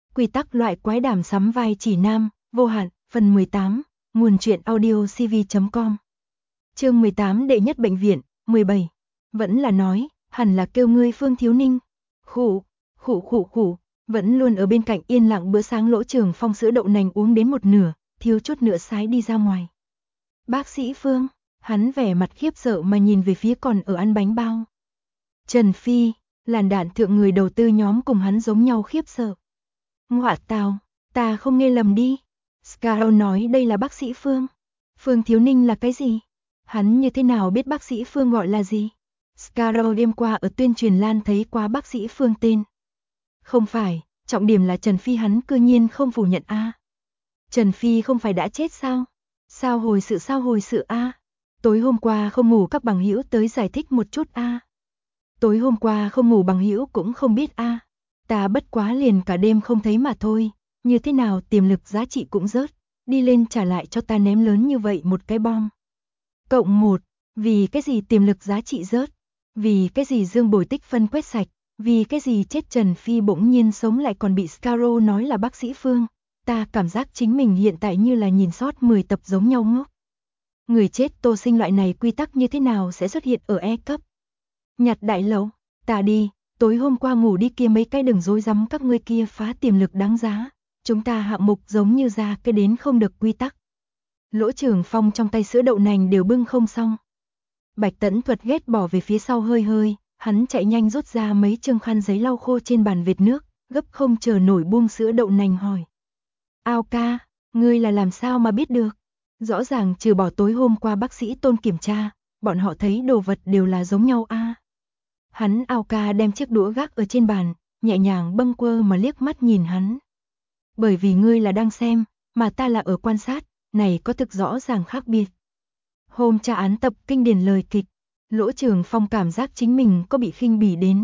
Quy tắc loại quái đàm sắm vai chỉ nam, vô hạn, phần 18, nguồn truyện audio cv.com. Chương 18 đệ nhất bệnh viện, 17. Vẫn là nói, hẳn là kêu ngươi Phương Thiếu Ninh. Khụ, vẫn luôn ở bên cạnh yên lặng bữa sáng Lỗ Trường Phong sữa đậu nành uống đến một nửa, thiếu chút nữa sái đi ra ngoài. Bác sĩ Phương, hắn vẻ mặt khiếp sợ mà nhìn về phía còn ở ăn bánh bao. Trần Phi, làn đạn thượng người đầu tư nhóm cùng hắn giống nhau khiếp sợ. Ngọa tào, ta không nghe lầm đi. Scarrow nói đây là bác sĩ Phương. Phương Thiếu Ninh là cái gì? Hắn như thế nào biết bác sĩ Phương gọi là gì? Scarrow đêm qua ở tuyên truyền lan thấy qua bác sĩ Phương tên. Không phải, trọng điểm là Trần Phi hắn cư nhiên không phủ nhận a. Trần Phi không phải đã chết sao? Sao hồi sự a? Tối hôm qua không ngủ các bằng hữu tới giải thích một chút a. Tối hôm qua không ngủ bằng hữu cũng không biết a. Ta bất quá liền cả đêm không thấy mà thôi, như thế nào tiềm lực giá trị cũng rớt, đi lên trả lại cho ta ném lớn như vậy một cái bom. Cộng 1, vì cái gì tiềm lực giá trị rớt, vì cái gì Dương Bồi tích phân quét sạch, vì cái gì chết Trần Phi bỗng nhiên sống lại còn bị Scarrow nói là bác sĩ Phương, ta cảm giác chính mình hiện tại như là nhìn sót 10 tập giống nhau ngốc. Người chết Tô Sinh loại này quy tắc như thế nào sẽ xuất hiện ở E cấp? Nhặt đại lẩu, ta đi. Tối hôm qua ngủ đi kia mấy cái đừng dối rắm các ngươi kia phá tiềm lực đáng giá. Chúng ta hạng mục giống như ra cái đến không được quy tắc. Lỗ Trường Phong trong tay sữa đậu nành đều bưng không xong. Bạch Tẫn Thuật ghét bỏ về phía sau hơi, hắn chạy nhanh rút ra mấy chương khăn giấy lau khô trên bàn vệt nước, gấp không chờ nổi buông sữa đậu nành hỏi. Ao ca, ngươi là làm sao mà biết được? Rõ ràng trừ bỏ tối hôm qua bác sĩ Tôn kiểm tra, bọn họ thấy đồ vật đều là giống nhau a. Hắn ao ca đem chiếc đũa gác ở trên bàn, nhẹ nhàng bâng quơ mà liếc mắt nhìn hắn. Bởi vì ngươi là đang xem, mà ta là ở quan sát, này có thực rõ ràng khác biệt. Hôm tra án tập kinh điển lời kịch, Lỗ Trường Phong cảm giác chính mình có bị khinh bỉ đến.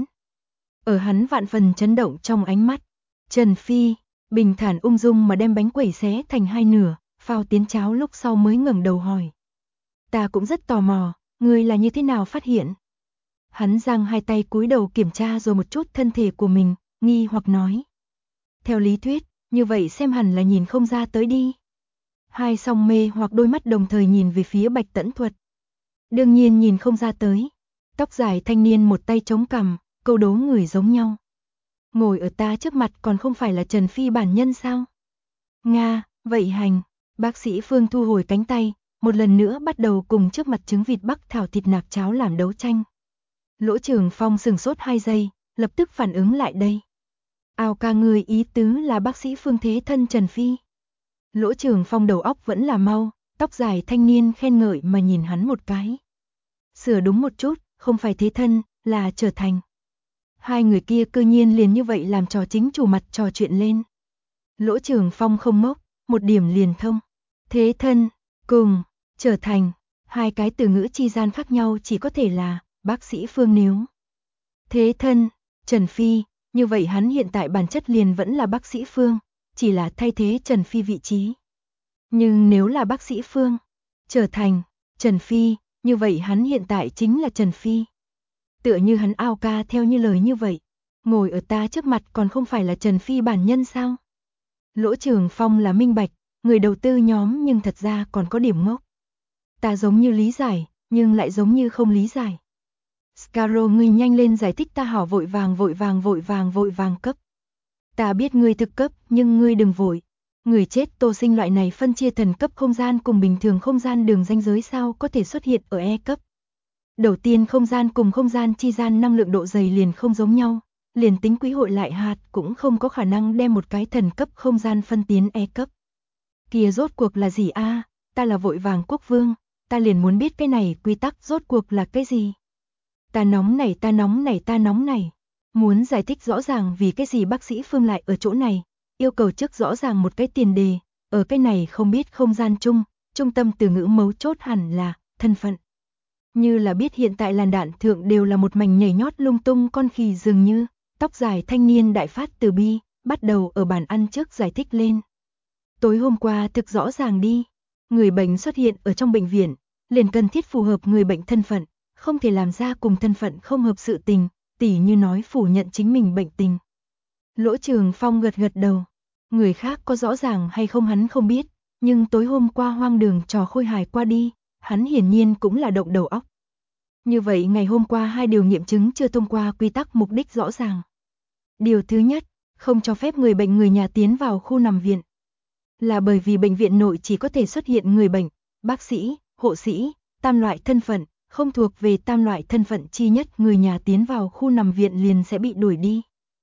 Ở hắn vạn phần chấn động trong ánh mắt, Trần Phi, bình thản ung dung mà đem bánh quẩy xé thành hai nửa, phao tiến cháo lúc sau mới ngẩng đầu hỏi. Ta cũng rất tò mò, ngươi là như thế nào phát hiện? Hắn giang hai tay cúi đầu kiểm tra rồi một chút thân thể của mình, nghi hoặc nói. Theo lý thuyết, như vậy xem hẳn là nhìn không ra tới đi. Hai song mê hoặc đôi mắt đồng thời nhìn về phía Bạch Tẫn Thuật. Đương nhiên nhìn không ra tới. Tóc dài thanh niên một tay chống cằm, câu đố người giống nhau. Ngồi ở ta trước mặt còn không phải là Trần Phi bản nhân sao? Nga, vậy hành. Bác sĩ Phương thu hồi cánh tay, một lần nữa bắt đầu cùng trước mặt trứng vịt bắc thảo thịt nạc cháo làm đấu tranh. Lỗ Trường Phong sừng sốt 2 giây, lập tức phản ứng lại đây. Ao ca người ý tứ là bác sĩ Phương thế thân Trần Phi. Lỗ Trường Phong đầu óc vẫn là mau, tóc dài thanh niên khen ngợi mà nhìn hắn một cái. Sửa đúng một chút, không phải thế thân, là trở thành. Hai người kia cư nhiên liền như vậy làm trò chính chủ mặt trò chuyện lên. Lỗ Trường Phong không ngốc, một điểm liền thông. Thế thân, cùng, trở thành, hai cái từ ngữ chi gian khác nhau chỉ có thể là bác sĩ Phương nếu. Thế thân, Trần Phi, như vậy hắn hiện tại bản chất liền vẫn là bác sĩ Phương, chỉ là thay thế Trần Phi vị trí. Nhưng nếu là bác sĩ Phương, trở thành Trần Phi, như vậy hắn hiện tại chính là Trần Phi. Tựa như hắn ao ca theo như lời như vậy, ngồi ở ta trước mặt còn không phải là Trần Phi bản nhân sao? Lỗ Trường Phong là minh bạch, người đầu tư nhóm nhưng thật ra còn có điểm ngốc. Ta giống như lý giải, nhưng lại giống như không lý giải. Scarrow ngươi nhanh lên giải thích ta hảo vội vàng cấp. Ta biết ngươi thực cấp, nhưng ngươi đừng vội. Người chết Tô Sinh loại này phân chia thần cấp không gian cùng bình thường không gian đường ranh giới sao có thể xuất hiện ở E cấp. Đầu tiên không gian cùng không gian chi gian năng lượng độ dày liền không giống nhau, liền tính quỹ hội lại hạt cũng không có khả năng đem một cái thần cấp không gian phân tiến E cấp. Kia rốt cuộc là gì a? Ta là vội vàng quốc vương, ta liền muốn biết cái này quy tắc rốt cuộc là cái gì? Ta nóng nảy. Muốn giải thích rõ ràng vì cái gì bác sĩ Phương lại ở chỗ này, yêu cầu trước rõ ràng một cái tiền đề, ở cái này không biết không gian chung, trung tâm từ ngữ mấu chốt hẳn là thân phận. Như là biết hiện tại làn đạn thượng đều là một mảnh nhảy nhót lung tung con khỉ dường như, tóc dài thanh niên đại phát từ bi, bắt đầu ở bàn ăn trước giải thích lên. Tối hôm qua thực rõ ràng đi, người bệnh xuất hiện ở trong bệnh viện, liền cần thiết phù hợp người bệnh thân phận, không thể làm ra cùng thân phận không hợp sự tình, tỉ như nói phủ nhận chính mình bệnh tình. Lỗ Trường Phong gật gật đầu, Người khác có rõ ràng hay không hắn không biết, nhưng tối hôm qua hoang đường trò khôi hài qua đi, hắn hiển nhiên cũng là động đầu óc. Như vậy ngày hôm qua hai điều nghiệm chứng chưa thông qua quy tắc mục đích rõ ràng. Điều thứ nhất, không cho phép người bệnh người nhà tiến vào khu nằm viện. Là bởi vì bệnh viện nội chỉ có thể xuất hiện người bệnh, bác sĩ, hộ sĩ, tam loại thân phận, không thuộc về tam loại thân phận chi nhất người nhà tiến vào khu nằm viện liền sẽ bị đuổi đi.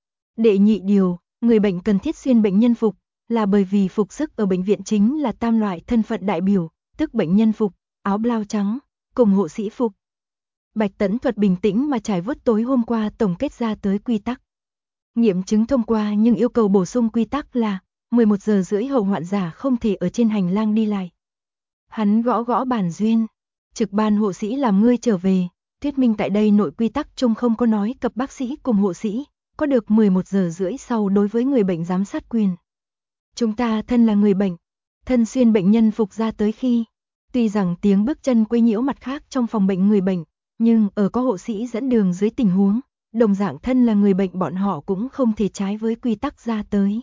Đệ nhị điều, người bệnh cần thiết xuyên bệnh nhân phục, là bởi vì phục sức ở bệnh viện chính là tam loại thân phận đại biểu, tức bệnh nhân phục, áo blau trắng, cùng hộ sĩ phục. Bạch Tấn Thuật bình tĩnh mà trải vớt tối hôm qua tổng kết ra tới quy tắc. Nghiệm chứng thông qua nhưng yêu cầu bổ sung quy tắc là 11 giờ rưỡi hậu hoạn giả không thể ở trên hành lang đi lại. Hắn gõ gõ bàn duyên, trực ban hộ sĩ làm ngươi trở về, thuyết minh tại đây nội quy tắc chung không có nói cập bác sĩ cùng hộ sĩ, có được 11 giờ rưỡi sau đối với người bệnh giám sát quyền. Chúng ta thân là người bệnh, thân xuyên bệnh nhân phục ra tới khi, tuy rằng tiếng bước chân quấy nhiễu mặt khác trong phòng bệnh người bệnh, nhưng ở có hộ sĩ dẫn đường dưới tình huống, đồng dạng thân là người bệnh bọn họ cũng không thể trái với quy tắc ra tới.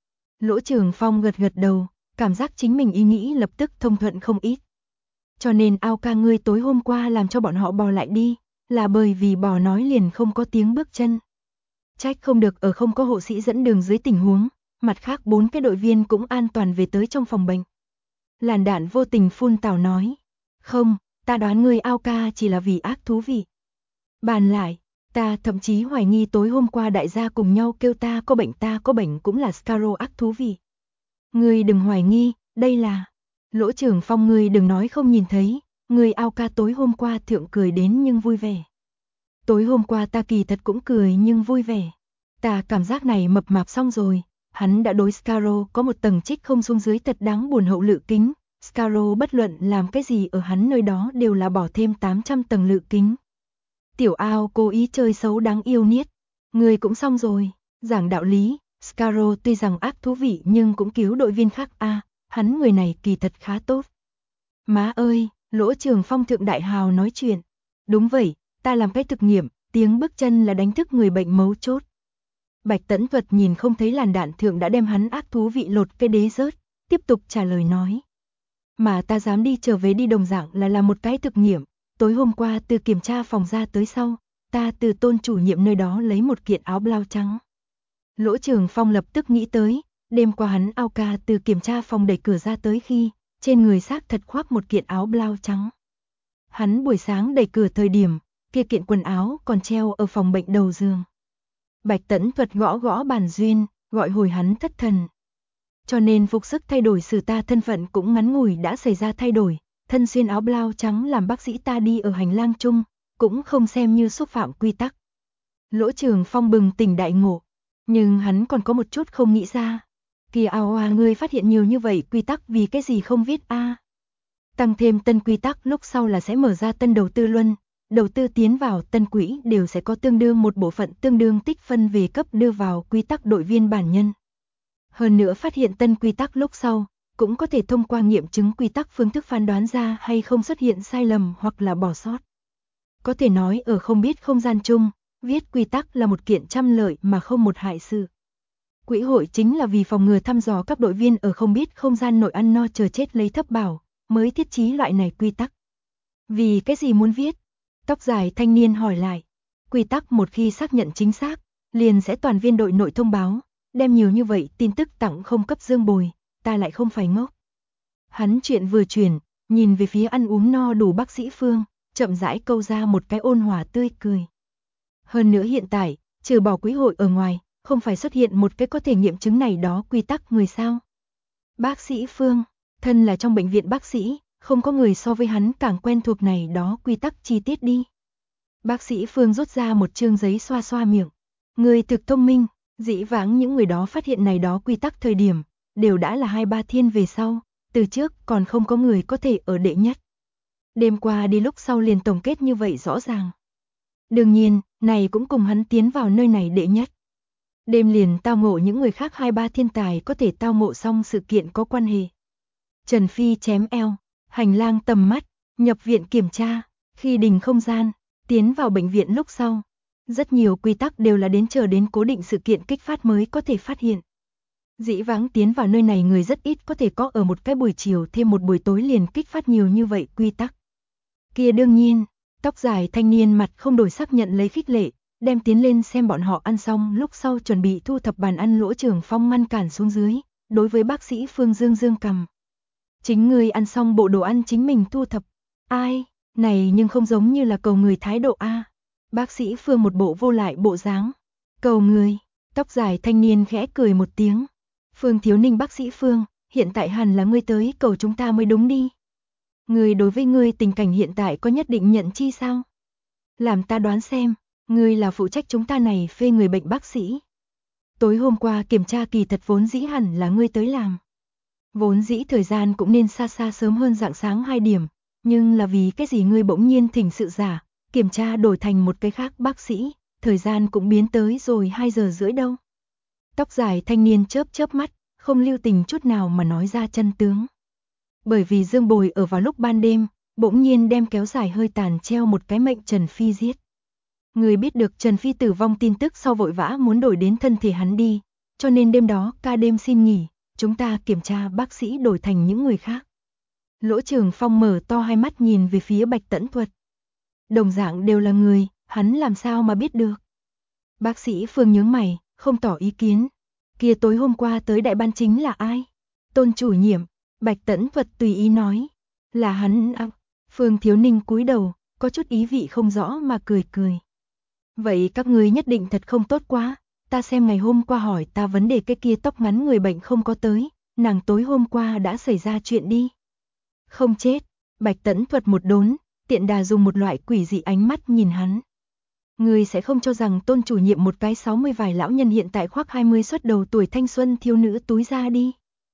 Lỗ Trường Phong gật gật đầu, cảm giác chính mình ý nghĩ lập tức thông thuận không ít. Cho nên ao ca ngươi tối hôm qua làm cho bọn họ bò lại đi, là bởi vì bò nói liền không có tiếng bước chân. Trách không được ở không có hộ sĩ dẫn đường dưới tình huống, mặt khác 4 cái đội viên cũng an toàn về tới trong phòng bệnh. Làn Đạn vô tình phun tào nói, không, ta đoán ngươi ao ca chỉ là vì ác thú vị. Bàn lại, ta thậm chí hoài nghi tối hôm qua đại gia cùng nhau kêu ta có bệnh cũng là Scarrow ác thú vị. Ngươi đừng hoài nghi, đây là... Lỗ Trường Phong ngươi đừng nói không nhìn thấy, ngươi ao ca tối hôm qua thượng cười đến nhưng vui vẻ. Tối hôm qua ta kỳ thật cũng cười nhưng vui vẻ. Ta cảm giác này mập mạp xong rồi, hắn đã đối Scarrow có một tầng trích không xuống dưới thật đáng buồn hậu lự kính. Scarrow bất luận làm cái gì ở hắn nơi đó đều là bỏ thêm 800 tầng lự kính. Tiểu ao cố ý chơi xấu đáng yêu niết. Người cũng xong rồi, giảng đạo lý, Scarrow tuy rằng ác thú vị nhưng cũng cứu đội viên khác hắn người này kỳ thật khá tốt. Má ơi, Lỗ Trường Phong thượng đại hào nói chuyện. Đúng vậy, ta làm cái thực nghiệm, tiếng bước chân là đánh thức người bệnh mấu chốt. Bạch Tấn Thuật nhìn không thấy Làn Đạn thượng đã đem hắn ác thú vị lột cái đế rớt, tiếp tục trả lời nói. Mà ta dám đi trở về đi đồng dạng là làm một cái thực nghiệm, tối hôm qua từ kiểm tra phòng ra tới sau, ta từ Tôn chủ nhiệm nơi đó lấy một kiện áo blau trắng. Lỗ Trường Phong lập tức nghĩ tới, đêm qua hắn ao ca từ kiểm tra phòng đẩy cửa ra tới khi, trên người xác thật khoác một kiện áo blau trắng. Hắn buổi sáng đẩy cửa thời điểm, kia kiện quần áo còn treo ở phòng bệnh đầu giường. Bạch Tấn Thuật gõ gõ bàn duyên, gọi hồi hắn thất thần. Cho nên phục sức thay đổi xử ta thân phận cũng ngắn ngủi đã xảy ra thay đổi, thân xuyên áo blau trắng làm bác sĩ ta đi ở hành lang chung, cũng không xem như xúc phạm quy tắc. Lỗ Trường Phong bừng tỉnh đại ngộ, nhưng hắn còn có một chút không nghĩ ra. Kìa ngươi phát hiện nhiều như vậy quy tắc vì cái gì không viết Tăng thêm tân quy tắc lúc sau là sẽ mở ra tân đầu tư luân, đầu tư tiến vào tân quỹ đều sẽ có tương đương một bộ phận tương đương tích phân về cấp đưa vào quy tắc đội viên bản nhân. Hơn nữa phát hiện tân quy tắc lúc sau, cũng có thể thông qua nghiệm chứng quy tắc phương thức phán đoán ra hay không xuất hiện sai lầm hoặc là bỏ sót. Có thể nói ở không biết không gian chung, viết quy tắc là một kiện trăm lợi mà không một hại sự. Quỹ hội chính là vì phòng ngừa thăm dò các đội viên ở không biết không gian nội ăn no chờ chết lấy thấp bảo, mới thiết chí loại này quy tắc. Vì cái gì muốn viết? Tóc dài thanh niên hỏi lại. Quy tắc một khi xác nhận chính xác, liền sẽ toàn viên đội nội thông báo, đem nhiều như vậy tin tức tặng không cấp dương bồi, ta lại không phải ngốc. Hắn chuyện vừa chuyển, nhìn về phía ăn uống no đủ bác sĩ Phương, chậm rãi câu ra một cái ôn hòa tươi cười. Hơn nữa hiện tại, trừ bỏ quỹ hội ở ngoài, không phải xuất hiện một cái có thể nghiệm chứng này đó quy tắc người sao. Bác sĩ Phương, thân là trong bệnh viện bác sĩ, không có người so với hắn càng quen thuộc này đó quy tắc chi tiết đi. Bác sĩ Phương rút ra một chương giấy xoa xoa miệng. Người thực thông minh, dĩ vãng những người đó phát hiện này đó quy tắc thời điểm, đều đã là 2-3 thiên về sau, từ trước còn không có người có thể ở đệ nhất. Đêm qua đi lúc sau liền tổng kết như vậy rõ ràng. Đương nhiên, này cũng cùng hắn tiến vào nơi này đệ nhất. Đêm liền tao ngộ những người khác 2-3 thiên tài có thể tao ngộ xong sự kiện có quan hệ. Trần Phi chém eo, hành lang tầm mắt, nhập viện kiểm tra, khi đình không gian, tiến vào bệnh viện lúc sau. Rất nhiều quy tắc đều là đến chờ đến cố định sự kiện kích phát mới có thể phát hiện. Dĩ vãng tiến vào nơi này người rất ít có thể có ở một cái buổi chiều thêm một buổi tối liền kích phát nhiều như vậy quy tắc. Kia đương nhiên, tóc dài thanh niên mặt không đổi sắc nhận lấy khích lệ, đem tiến lên xem bọn họ ăn xong lúc sau chuẩn bị thu thập bàn ăn. Lỗ Trường Phong ngăn cản xuống dưới, đối với bác sĩ Phương dương dương cầm. Chính người ăn xong bộ đồ ăn chính mình thu thập. Ai, này nhưng không giống như là cầu người thái độ a. Bác sĩ Phương một bộ vô lại bộ dáng. Cầu người, tóc dài thanh niên khẽ cười một tiếng. Phương Thiếu Ninh bác sĩ Phương, hiện tại hẳn là ngươi tới cầu chúng ta mới đúng đi. Ngươi đối với ngươi tình cảnh hiện tại có nhất định nhận chi sao? Làm ta đoán xem, ngươi là phụ trách chúng ta này phê người bệnh bác sĩ. Tối hôm qua kiểm tra kỳ thật vốn dĩ hẳn là ngươi tới làm. Vốn dĩ thời gian cũng nên xa xa sớm hơn rạng sáng 2 điểm, nhưng là vì cái gì ngươi bỗng nhiên thỉnh sự giả, kiểm tra đổi thành một cái khác bác sĩ, thời gian cũng biến tới rồi 2 giờ rưỡi đâu. Tóc dài thanh niên chớp chớp mắt, không lưu tình chút nào mà nói ra chân tướng. Bởi vì Dương Bồi ở vào lúc ban đêm, bỗng nhiên đem kéo dài hơi tàn treo một cái mệnh Trần Phi giết. Người biết được Trần Phi tử vong tin tức sau vội vã muốn đổi đến thân thể hắn đi, cho nên đêm đó ca đêm xin nghỉ, chúng ta kiểm tra bác sĩ đổi thành những người khác. Lỗ Trường Phong mở to hai mắt nhìn về phía Bạch Tẫn Thuật. Đồng dạng đều là người, hắn làm sao mà biết được. Bác sĩ Phương nhướng mày, không tỏ ý kiến. Kia tối hôm qua tới đại ban chính là ai? Tôn chủ nhiệm, Bạch Tẫn Thuật tùy ý nói. Là hắn à? Phương Thiếu Ninh cúi đầu, có chút ý vị không rõ mà cười cười. Vậy các ngươi nhất định thật không tốt quá, ta xem ngày hôm qua hỏi ta vấn đề cái kia tóc ngắn người bệnh không có tới, nàng tối hôm qua đã xảy ra chuyện đi. Không chết, Bạch Tẫn Thuật một đốn, tiện đà dùng một loại quỷ dị ánh mắt nhìn hắn. Người sẽ không cho rằng Tôn chủ nhiệm một cái 60 vài lão nhân hiện tại khoác 20 xuất đầu tuổi thanh xuân thiếu nữ túi ra đi.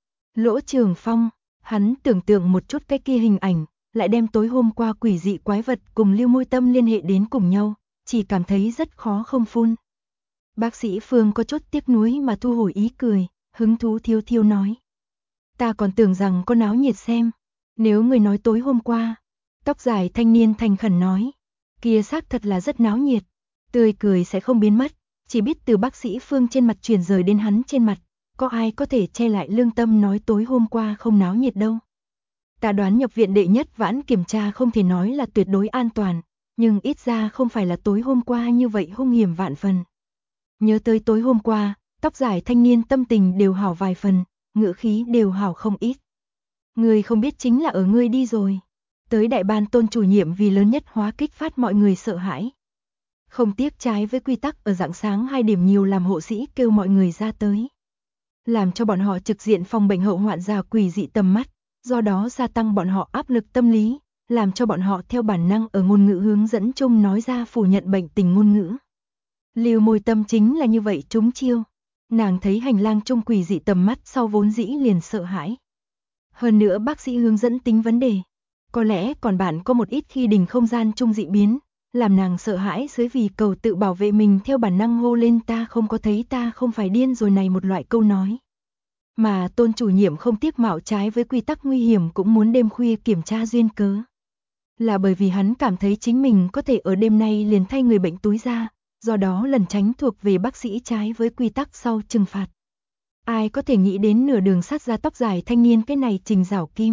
Lỗ Trường Phong, hắn tưởng tượng một chút cái kia hình ảnh, lại đem tối hôm qua quỷ dị quái vật cùng Lưu Môi Tâm liên hệ đến cùng nhau, chỉ cảm thấy rất khó không phun. Bác sĩ Phương có chút tiếc nuối mà thu hồi ý cười, hứng thú thiêu thiêu nói. Ta còn tưởng rằng có náo nhiệt xem, nếu người nói tối hôm qua, tóc dài thanh niên thành khẩn nói, kia xác thật là rất náo nhiệt, tươi cười sẽ không biến mất, chỉ biết từ bác sĩ Phương trên mặt truyền rời đến hắn trên mặt, có ai có thể che lại lương tâm nói tối hôm qua không náo nhiệt đâu. Ta đoán nhập viện đệ nhất vãn kiểm tra không thể nói là tuyệt đối an toàn, nhưng ít ra không phải là tối hôm qua như vậy hung hiểm vạn phần. Nhớ tới tối hôm qua, tóc dài thanh niên tâm tình đều hảo vài phần, ngữ khí đều hảo không ít. Người không biết chính là ở ngươi đi rồi. Tới đại ban Tôn chủ nhiệm vì lớn nhất hóa kích phát mọi người sợ hãi. Không tiếc trái với quy tắc ở rạng sáng 2 điểm nhiều làm hộ sĩ kêu mọi người ra tới. Làm cho bọn họ trực diện phòng bệnh hậu hoạn già quỷ dị tầm mắt, do đó gia tăng bọn họ áp lực tâm lý, làm cho bọn họ theo bản năng ở ngôn ngữ hướng dẫn chung nói ra phủ nhận bệnh tình ngôn ngữ. Lưu Môi Tâm chính là như vậy trúng chiêu. Nàng thấy hành lang chung quỷ dị tầm mắt sau vốn dĩ liền sợ hãi. Hơn nữa bác sĩ hướng dẫn tính vấn đề. Có lẽ còn bạn có một ít khi đình không gian chung dị biến, làm nàng sợ hãi dưới vì cầu tự bảo vệ mình theo bản năng hô lên ta không có thấy ta không phải điên rồi này một loại câu nói. Mà Tôn chủ nhiệm không tiếc mạo trái với quy tắc nguy hiểm cũng muốn đêm khuya kiểm tra duyên cớ. Là bởi vì hắn cảm thấy chính mình có thể ở đêm nay liền thay người bệnh túi ra, do đó lần tránh thuộc về bác sĩ trái với quy tắc sau trừng phạt. Ai có thể nghĩ đến nửa đường sát ra tóc dài thanh niên cái này trình rảo kim.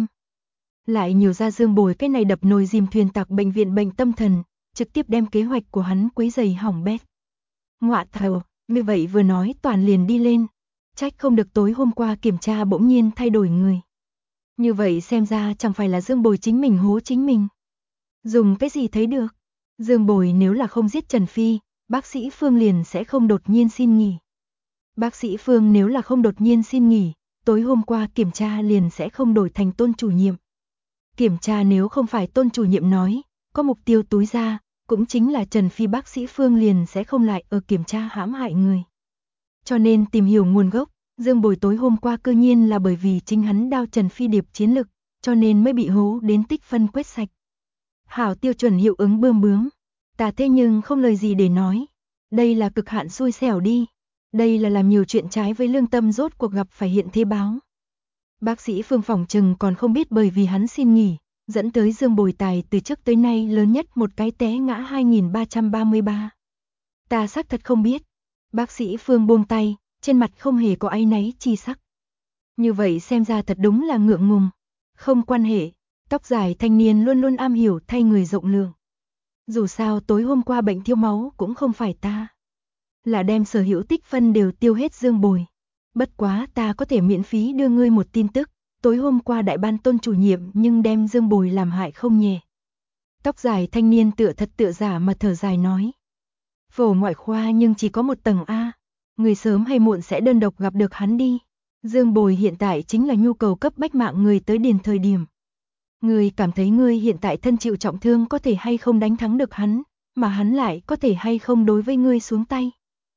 Lại nhiều ra Dương Bồi cái này đập nồi dìm thuyền tạc bệnh viện bệnh tâm thần, trực tiếp đem kế hoạch của hắn quấy giày hỏng bét. Ngọa thầu, như vậy vừa nói toàn liền đi lên. Trách không được tối hôm qua kiểm tra bỗng nhiên thay đổi người. Như vậy xem ra chẳng phải là Dương Bồi chính mình hố chính mình. Dùng cái gì thấy được? Dương Bồi nếu là không giết Trần Phi, bác sĩ Phương liền sẽ không đột nhiên xin nghỉ. Bác sĩ Phương nếu là không đột nhiên xin nghỉ, tối hôm qua kiểm tra liền sẽ không đổi thành Tôn chủ nhiệm. Kiểm tra nếu không phải Tôn chủ nhiệm nói, có mục tiêu túi ra, cũng chính là Trần Phi bác sĩ Phương liền sẽ không lại ở kiểm tra hãm hại người. Cho nên tìm hiểu nguồn gốc, Dương Bồi tối hôm qua cơ nhiên là bởi vì chính hắn đao Trần Phi điệp chiến lực, cho nên mới bị hố đến tích phân quét sạch. Hảo tiêu chuẩn hiệu ứng bươm bướm, ta thế nhưng không lời gì để nói. Đây là cực hạn xui xẻo đi. Đây là làm nhiều chuyện trái với lương tâm rốt cuộc gặp phải hiện thế báo. Bác sĩ Phương phỏng chừng còn không biết bởi vì hắn xin nghỉ, dẫn tới Dương Bồi tài từ trước tới nay lớn nhất một cái té ngã 2333. Ta xác thật không biết. Bác sĩ Phương buông tay, trên mặt không hề có áy náy chi sắc. Như vậy xem ra thật đúng là ngượng ngùng. Không quan hệ, tóc dài thanh niên luôn luôn am hiểu thay người rộng lượng. Dù sao tối hôm qua bệnh thiếu máu cũng không phải ta. Là đem sở hữu tích phân đều tiêu hết Dương Bồi. Bất quá ta có thể miễn phí đưa ngươi một tin tức, tối hôm qua đại ban Tôn chủ nhiệm nhưng đem Dương Bồi làm hại không nhẹ. Tóc dài thanh niên tựa thật tựa giả mà thở dài nói. Phổ ngoại khoa nhưng chỉ có một tầng A, người sớm hay muộn sẽ đơn độc gặp được hắn đi. Dương Bồi hiện tại chính là nhu cầu cấp bách mạng người tới điền thời điểm. Ngươi cảm thấy ngươi hiện tại thân chịu trọng thương có thể hay không đánh thắng được hắn, mà hắn lại có thể hay không đối với ngươi xuống tay.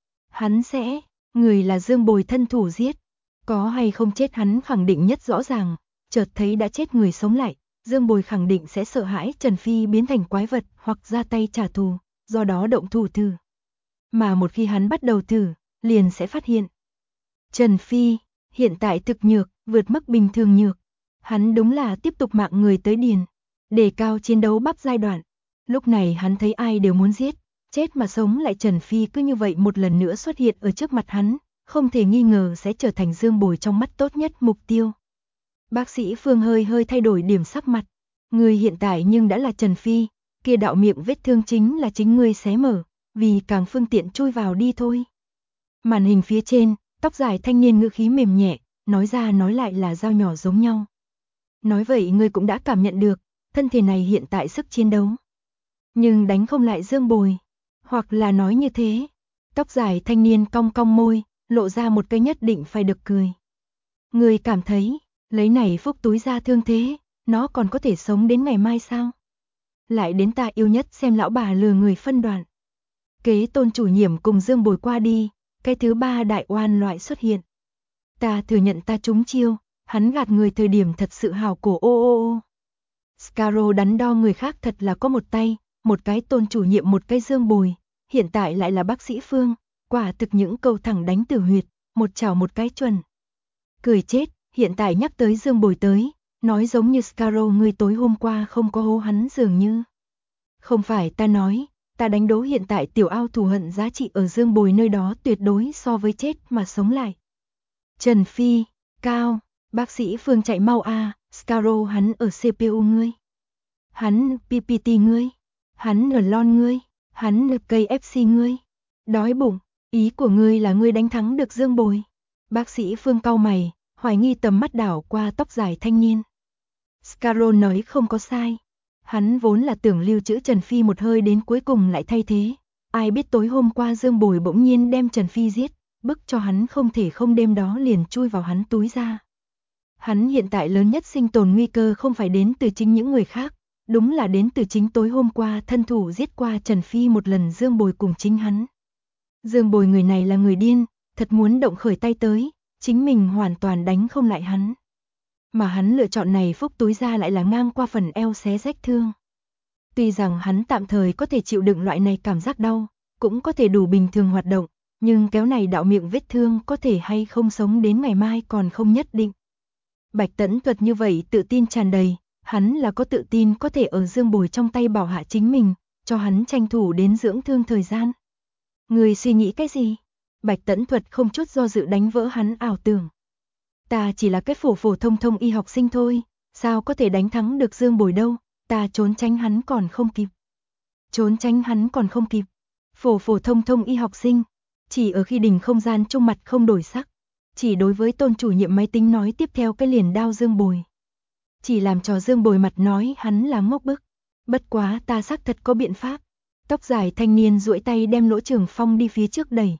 Hắn sẽ, người là Dương Bồi thân thủ giết, có hay không chết hắn khẳng định nhất rõ ràng, chợt thấy đã chết người sống lại, Dương Bồi khẳng định sẽ sợ hãi Trần Phi biến thành quái vật hoặc ra tay trả thù, do đó động thủ thử. Mà một khi hắn bắt đầu thử, liền sẽ phát hiện. Trần Phi, hiện tại thực nhược, vượt mức bình thường nhược. Hắn đúng là tiếp tục mạng người tới điền, đề cao chiến đấu bắp giai đoạn. Lúc này hắn thấy ai đều muốn giết, chết mà sống lại Trần Phi cứ như vậy một lần nữa xuất hiện ở trước mặt hắn, không thể nghi ngờ sẽ trở thành Dương Bồi trong mắt tốt nhất mục tiêu. Bác sĩ Phương hơi thay đổi điểm sắc mặt, người hiện tại nhưng đã là Trần Phi, kia đạo miệng vết thương chính là chính ngươi xé mở, vì càng phương tiện chui vào đi thôi. Màn hình phía trên, tóc dài thanh niên ngữ khí mềm nhẹ, nói ra nói lại là dao nhỏ giống nhau. Nói vậy ngươi cũng đã cảm nhận được, thân thể này hiện tại sức chiến đấu. Nhưng đánh không lại Dương Bồi. Hoặc là nói như thế. Tóc dài thanh niên cong cong môi, lộ ra một cái nhất định phải được cười. Ngươi cảm thấy, lấy này phúc túi ra thương thế, nó còn có thể sống đến ngày mai sao? Lại đến ta yêu nhất xem lão bà lừa người phân đoạn. Kế Tôn chủ nhiệm cùng Dương Bồi qua đi, cái thứ ba đại oan loại xuất hiện. Ta thừa nhận ta trúng chiêu. Hắn gạt người thời điểm thật sự hào cổ ô. Scarrow đắn đo người khác thật là có một tay, một cái Tôn chủ nhiệm một cái Dương Bồi, hiện tại lại là bác sĩ Phương, quả thực những câu thẳng đánh từ huyệt, một chảo một cái chuẩn. Cười chết, hiện tại nhắc tới Dương Bồi tới, nói giống như Scarrow người tối hôm qua không có hô hắn dường như. Không phải ta nói, ta đánh đố hiện tại tiểu ao thù hận giá trị ở Dương Bồi nơi đó tuyệt đối so với chết mà sống lại. Trần Phi, cao. Bác sĩ Phương chạy mau a, Scarrow hắn ở CPU ngươi. Hắn PPT ngươi. Hắn ở lon ngươi. Hắn ở KFC ngươi. Đói bụng, ý của ngươi là ngươi đánh thắng được Dương Bồi. Bác sĩ Phương cau mày, hoài nghi tầm mắt đảo qua tóc dài thanh niên. Scarrow nói không có sai. Hắn vốn là tưởng lưu trữ Trần Phi một hơi đến cuối cùng lại thay thế. Ai biết tối hôm qua Dương Bồi bỗng nhiên đem Trần Phi giết, bức cho hắn không thể không đêm đó liền chui vào hắn túi ra. Hắn hiện tại lớn nhất sinh tồn nguy cơ không phải đến từ chính những người khác, đúng là đến từ chính tối hôm qua thân thủ giết qua Trần Phi một lần Dương Bồi cùng chính hắn. Dương Bồi người này là người điên, thật muốn động khởi tay tới, chính mình hoàn toàn đánh không lại hắn. Mà hắn lựa chọn này phúc túi ra lại là ngang qua phần eo xé rách thương. Tuy rằng hắn tạm thời có thể chịu đựng loại này cảm giác đau, cũng có thể đủ bình thường hoạt động, nhưng kéo này đạo miệng vết thương có thể hay không sống đến ngày mai còn không nhất định. Bạch Tẫn Thuật như vậy tự tin tràn đầy, hắn là có tự tin có thể ở Dương Bồi trong tay bảo hạ chính mình, cho hắn tranh thủ đến dưỡng thương thời gian. Người suy nghĩ cái gì? Bạch Tẫn Thuật không chút do dự đánh vỡ hắn ảo tưởng. Ta chỉ là cái phổ phổ thông thông y học sinh thôi, sao có thể đánh thắng được Dương Bồi đâu, ta trốn tránh hắn còn không kịp. Trốn tránh hắn còn không kịp. Phổ phổ thông thông y học sinh, chỉ ở khi đình không gian trung mặt không đổi sắc. Chỉ đối với Tôn chủ nhiệm máy tính nói tiếp theo cái liền đao Dương Bồi. Chỉ làm cho Dương Bồi mặt nói hắn là ngốc bức. Bất quá ta xác thật có biện pháp. Tóc dài thanh niên duỗi tay đem Lỗ Trường Phong đi phía trước đẩy.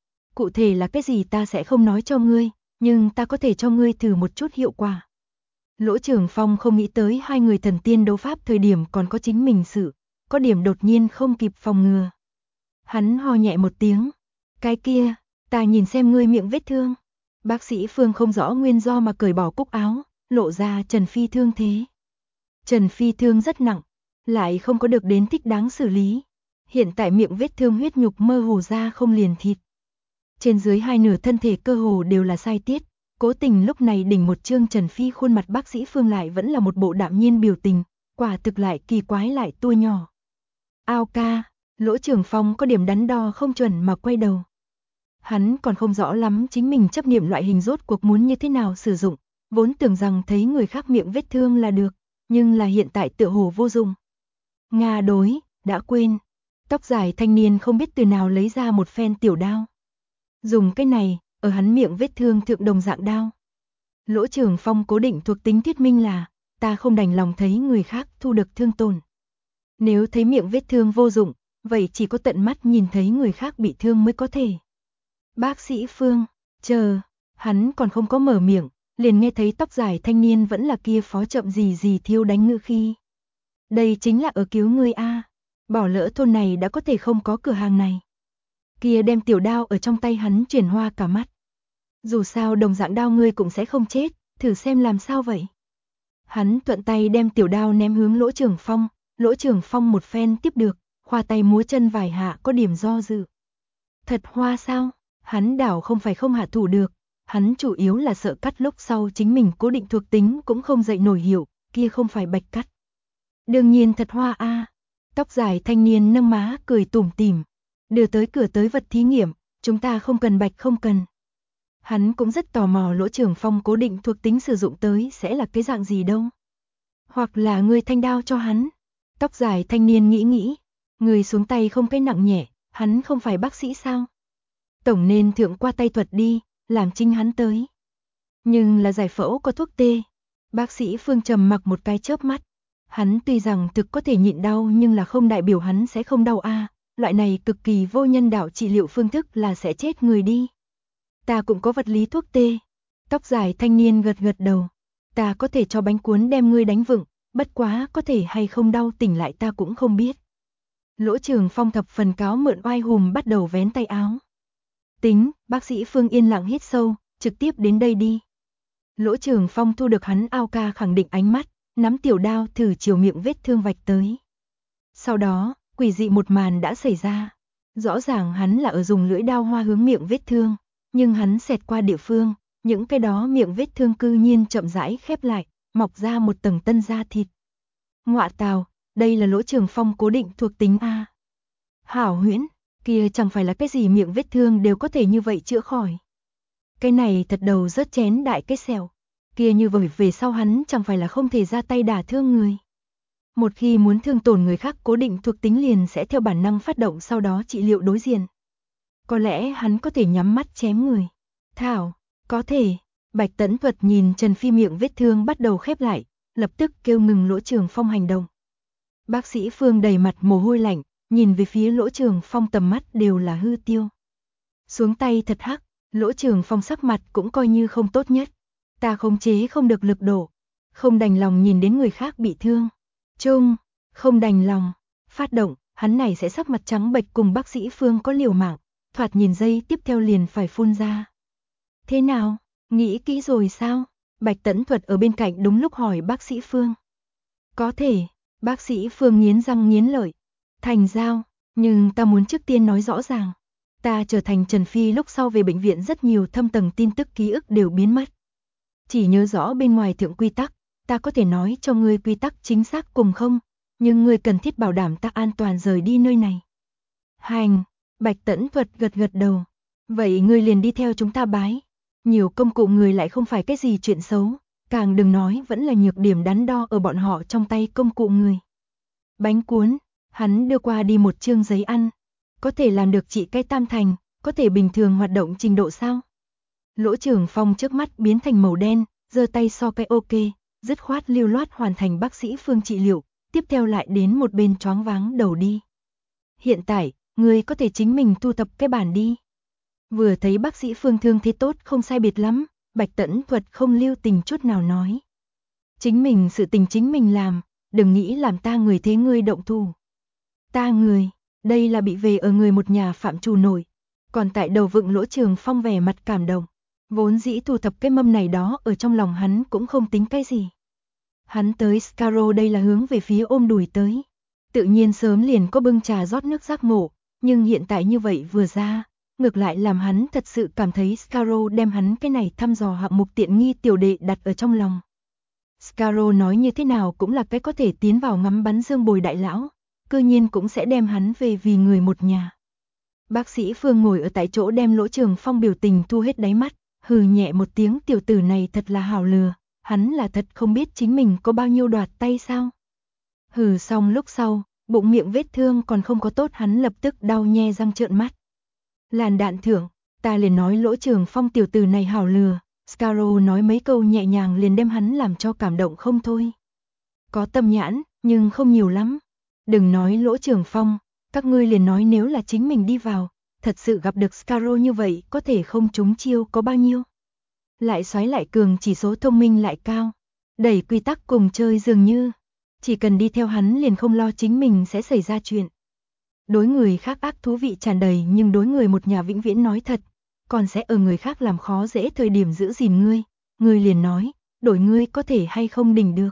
Cụ thể là cái gì ta sẽ không nói cho ngươi, nhưng ta có thể cho ngươi thử một chút hiệu quả. Lỗ Trường Phong không nghĩ tới hai người thần tiên đấu pháp thời điểm còn có chính mình sự, có điểm đột nhiên không kịp phòng ngừa. Hắn ho nhẹ một tiếng. Cái kia, ta nhìn xem ngươi miệng vết thương. Bác sĩ Phương không rõ nguyên do mà cởi bỏ cúc áo, lộ ra Trần Phi thương thế. Trần Phi thương rất nặng, lại không có được đến thích đáng xử lý. Hiện tại miệng vết thương huyết nhục mơ hồ ra không liền thịt. Trên dưới hai nửa thân thể cơ hồ đều là sai tiết, cố tình lúc này đỉnh một chương Trần Phi khuôn mặt bác sĩ Phương lại vẫn là một bộ đạm nhiên biểu tình, quả thực lại kỳ quái lại tua nhỏ. Ao ca, Lỗ Trường Phong có điểm đắn đo không chuẩn mà quay đầu. Hắn còn không rõ lắm chính mình chấp niệm loại hình rốt cuộc muốn như thế nào sử dụng, vốn tưởng rằng thấy người khác miệng vết thương là được, nhưng là hiện tại tựa hồ vô dụng. Nga đối, đã quên. Tóc dài thanh niên không biết từ nào lấy ra một phen tiểu đao. Dùng cái này, ở hắn miệng vết thương thượng đồng dạng đao. Lỗ Trường Phong cố định thuộc tính thuyết minh là, ta không đành lòng thấy người khác thu được thương tổn. Nếu thấy miệng vết thương vô dụng, vậy chỉ có tận mắt nhìn thấy người khác bị thương mới có thể. Bác sĩ Phương, chờ, hắn còn không có mở miệng, liền nghe thấy tóc dài thanh niên vẫn là kia phó chậm gì thiêu đánh ngữ khi. Đây chính là ở cứu ngươi a, bỏ lỡ thôn này đã có thể không có cửa hàng này. Kia đem tiểu đao ở trong tay hắn chuyển hoa cả mắt. Dù sao đồng dạng đao ngươi cũng sẽ không chết, thử xem làm sao vậy. Hắn thuận tay đem tiểu đao ném hướng Lỗ Trường Phong, Lỗ Trường Phong một phen tiếp được, khoa tay múa chân vài hạ có điểm do dự. Thật hoa sao? Hắn đảo không phải không hạ thủ được, hắn chủ yếu là sợ cắt lúc sau chính mình cố định thuộc tính cũng không dậy nổi hiểu, kia không phải bạch cắt. Đương nhiên thật hoa a. Tóc dài thanh niên nâng má cười tủm tỉm, đưa tới cửa tới vật thí nghiệm, chúng ta không cần bạch không cần. Hắn cũng rất tò mò Lỗ Trường Phong cố định thuộc tính sử dụng tới sẽ là cái dạng gì đâu. Hoặc là ngươi thanh đao cho hắn. Tóc dài thanh niên nghĩ, người xuống tay không cái nặng nhẹ, hắn không phải bác sĩ sao? Tổng nên thượng qua tay thuật đi, làm chính hắn tới. Nhưng là giải phẫu có thuốc tê. Bác sĩ Phương trầm mặc một cái chớp mắt. Hắn tuy rằng thực có thể nhịn đau nhưng là không đại biểu hắn sẽ không đau a. Loại này cực kỳ vô nhân đạo trị liệu phương thức là sẽ chết người đi. Ta cũng có vật lý thuốc tê. Tóc dài thanh niên gật đầu. Ta có thể cho bánh cuốn đem ngươi đánh vựng, bất quá có thể hay không đau tỉnh lại ta cũng không biết. Lỗ Trường Phong thập phần cáo mượn oai hùm bắt đầu vén tay áo. Tính, bác sĩ Phương yên lặng hít sâu, trực tiếp đến đây đi. Lỗ Trường Phong thu được hắn ao ca khẳng định ánh mắt, nắm tiểu đao thử chiều miệng vết thương vạch tới. Sau đó, quỷ dị một màn đã xảy ra. Rõ ràng hắn là ở dùng lưỡi đao hoa hướng miệng vết thương, nhưng hắn xẹt qua địa phương, những cái đó miệng vết thương cư nhiên chậm rãi khép lại, mọc ra một tầng tân da thịt. Ngọa tào, đây là Lỗ Trường Phong cố định thuộc tính a. Hảo huyễn, kia chẳng phải là cái gì miệng vết thương đều có thể như vậy chữa khỏi. Cái này thật đầu rớt chén đại cái xẻo, kia như vậy về sau hắn chẳng phải là không thể ra tay đả thương người. Một khi muốn thương tổn người khác cố định thuộc tính liền sẽ theo bản năng phát động sau đó trị liệu đối diện. Có lẽ hắn có thể nhắm mắt chém người. Thảo, có thể. Bạch Tẫn Thuật nhìn Trần Phi miệng vết thương bắt đầu khép lại, lập tức kêu ngừng Lỗ Trường Phong hành động. Bác sĩ Phương đầy mặt mồ hôi lạnh, nhìn về phía Lỗ Trường Phong tầm mắt đều là hư tiêu. Xuống tay thật hắc, Lỗ Trường Phong sắc mặt cũng coi như không tốt nhất. Ta khống chế không được lực độ, không đành lòng nhìn đến người khác bị thương. Trung, không đành lòng, phát động, hắn này sẽ sắc mặt trắng bệch cùng bác sĩ Phương có liều mạng, thoạt nhìn giây tiếp theo liền phải phun ra. Thế nào, nghĩ kỹ rồi sao? Bạch Tẫn Thuật ở bên cạnh đúng lúc hỏi bác sĩ Phương. Có thể, bác sĩ Phương nghiến răng nghiến lợi. Thành giao, nhưng ta muốn trước tiên nói rõ ràng. Ta trở thành Trần Phi lúc sau về bệnh viện rất nhiều thâm tầng tin tức ký ức đều biến mất. Chỉ nhớ rõ bên ngoài thượng quy tắc, ta có thể nói cho ngươi quy tắc chính xác cùng không, nhưng ngươi cần thiết bảo đảm ta an toàn rời đi nơi này. Hành, Bạch Tẫn Thuật gật đầu. Vậy ngươi liền đi theo chúng ta bái. Nhiều công cụ người lại không phải cái gì chuyện xấu, càng đừng nói vẫn là nhược điểm đắn đo ở bọn họ trong tay công cụ người. Bánh cuốn, hắn đưa qua đi một chương giấy ăn. Có thể làm được trị cái tam thành, có thể bình thường hoạt động trình độ sao? Lỗ Trường Phong trước mắt biến thành màu đen, giơ tay so cái ok, dứt khoát lưu loát hoàn thành bác sĩ Phương trị liệu, tiếp theo lại đến một bên choáng váng đầu đi. Hiện tại, ngươi có thể chính mình thu thập cái bản đi. Vừa thấy bác sĩ Phương thương thế tốt không sai biệt lắm, Bạch Tẫn Thuật không lưu tình chút nào nói. Chính mình sự tình chính mình làm, đừng nghĩ làm ta người thế ngươi động thủ. Ta người, đây là bị về ở người một nhà phạm trù nổi. Còn tại đầu vựng Lỗ Trường Phong vẻ mặt cảm động. Vốn dĩ thu thập cái mâm này đó ở trong lòng hắn cũng không tính cái gì. Hắn tới Scarrow đây là hướng về phía ôm đùi tới. Tự nhiên sớm liền có bưng trà rót nước giác ngộ, nhưng hiện tại như vậy vừa ra, ngược lại làm hắn thật sự cảm thấy Scarrow đem hắn cái này thăm dò hạng mục tiện nghi tiểu đệ đặt ở trong lòng. Scarrow nói như thế nào cũng là cái có thể tiến vào ngắm bắn dương bồi đại lão, cư nhiên cũng sẽ đem hắn về vì người một nhà. Bác sĩ Phương ngồi ở tại chỗ đem Lỗ Trường Phong biểu tình thu hết đáy mắt, hừ nhẹ một tiếng, tiểu tử này thật là hảo lừa, hắn là thật không biết chính mình có bao nhiêu đoạt tay sao. Hừ xong lúc sau, bụng miệng vết thương còn không có tốt, hắn lập tức đau nhe răng trợn mắt. Làn đạn thưởng, ta liền nói Lỗ Trường Phong tiểu tử này hảo lừa, Scarrow nói mấy câu nhẹ nhàng liền đem hắn làm cho cảm động không thôi. Có tâm nhãn, nhưng không nhiều lắm. Đừng nói Lỗ Trường Phong, các ngươi liền nói nếu là chính mình đi vào, thật sự gặp được Scarrow như vậy có thể không trúng chiêu có bao nhiêu. Lại xoáy lại cường, chỉ số thông minh lại cao, đẩy quy tắc cùng chơi dường như. Chỉ cần đi theo hắn liền không lo chính mình sẽ xảy ra chuyện. Đối người khác ác thú vị tràn đầy, nhưng đối người một nhà vĩnh viễn nói thật, còn sẽ ở người khác làm khó dễ thời điểm giữ gìn ngươi. Ngươi liền nói, đổi ngươi có thể hay không đỉnh được.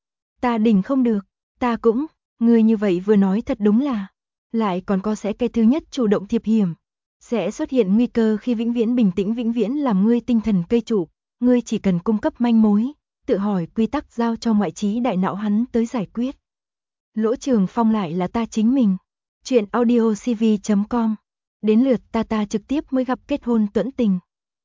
Ta đỉnh không được, ta cũng, ngươi như vậy vừa nói thật đúng là, lại còn có sẽ cái thứ nhất chủ động thiệp hiểm. Sẽ xuất hiện nguy cơ khi vĩnh viễn bình tĩnh vĩnh viễn làm ngươi tinh thần cây trụ, ngươi chỉ cần cung cấp manh mối, tự hỏi quy tắc giao cho ngoại trí đại não hắn tới giải quyết. Lỗ Trường Phong lại là ta chính mình. Chuyện audiocv.com. Đến lượt ta trực tiếp mới gặp kết hôn tuẫn tình.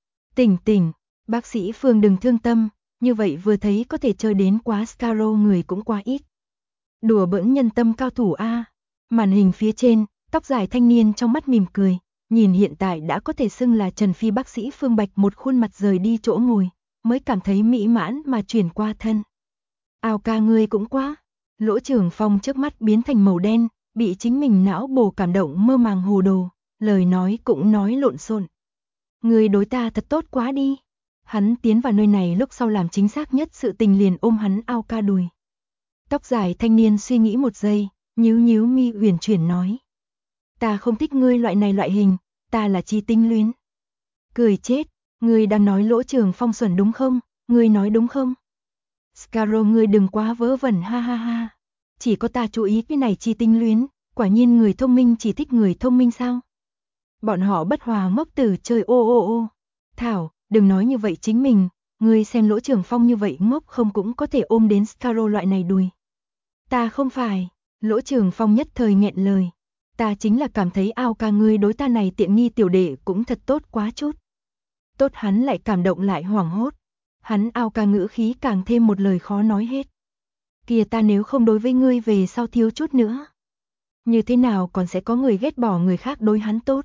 Tỉnh, bác sĩ Phương đừng thương tâm, như vậy vừa thấy có thể chơi đến quá Scarrow người cũng quá ít. Đùa bỡn nhân tâm cao thủ a. Màn hình phía trên, tóc dài thanh niên trong mắt mỉm cười, nhìn hiện tại đã có thể xưng là Trần Phi bác sĩ Phương Bạch một khuôn mặt rời đi chỗ ngồi, mới cảm thấy mỹ mãn mà chuyển qua thân. Ao ca ngươi cũng quá. Lỗ Trường Phong trước mắt biến thành màu đen, bị chính mình não bổ cảm động mơ màng hồ đồ, lời nói cũng nói lộn xộn. Ngươi đối ta thật tốt quá đi. Hắn tiến vào nơi này lúc sau làm chính xác nhất sự tình liền ôm hắn ao ca đùi. Tóc dài thanh niên suy nghĩ một giây, nhíu mi uyển chuyển nói. Ta không thích ngươi loại này loại hình, ta là chi tinh luyến. Cười chết, ngươi đang nói Lỗ Trường Phong xuẩn đúng không, ngươi nói đúng không? Scarrow ngươi đừng quá vớ vẩn ha ha ha. Chỉ có ta chú ý cái này chi tinh luyến, quả nhiên người thông minh chỉ thích người thông minh sao? Bọn họ bất hòa ngốc tử chơi ô. Thảo, đừng nói như vậy chính mình, ngươi xem Lỗ Trường Phong như vậy ngốc không cũng có thể ôm đến Scarrow loại này đùi. Ta không phải, Lỗ Trường Phong nhất thời nghẹn lời. Ta chính là cảm thấy ao ca ngươi đối ta này tiện nghi tiểu đệ cũng thật tốt quá chút. Tốt hắn lại cảm động lại hoảng hốt. Hắn ao ca ngữ khí càng thêm một lời khó nói hết. Kìa ta nếu không đối với ngươi về sau thiếu chút nữa. Như thế nào còn sẽ có người ghét bỏ người khác đối hắn tốt.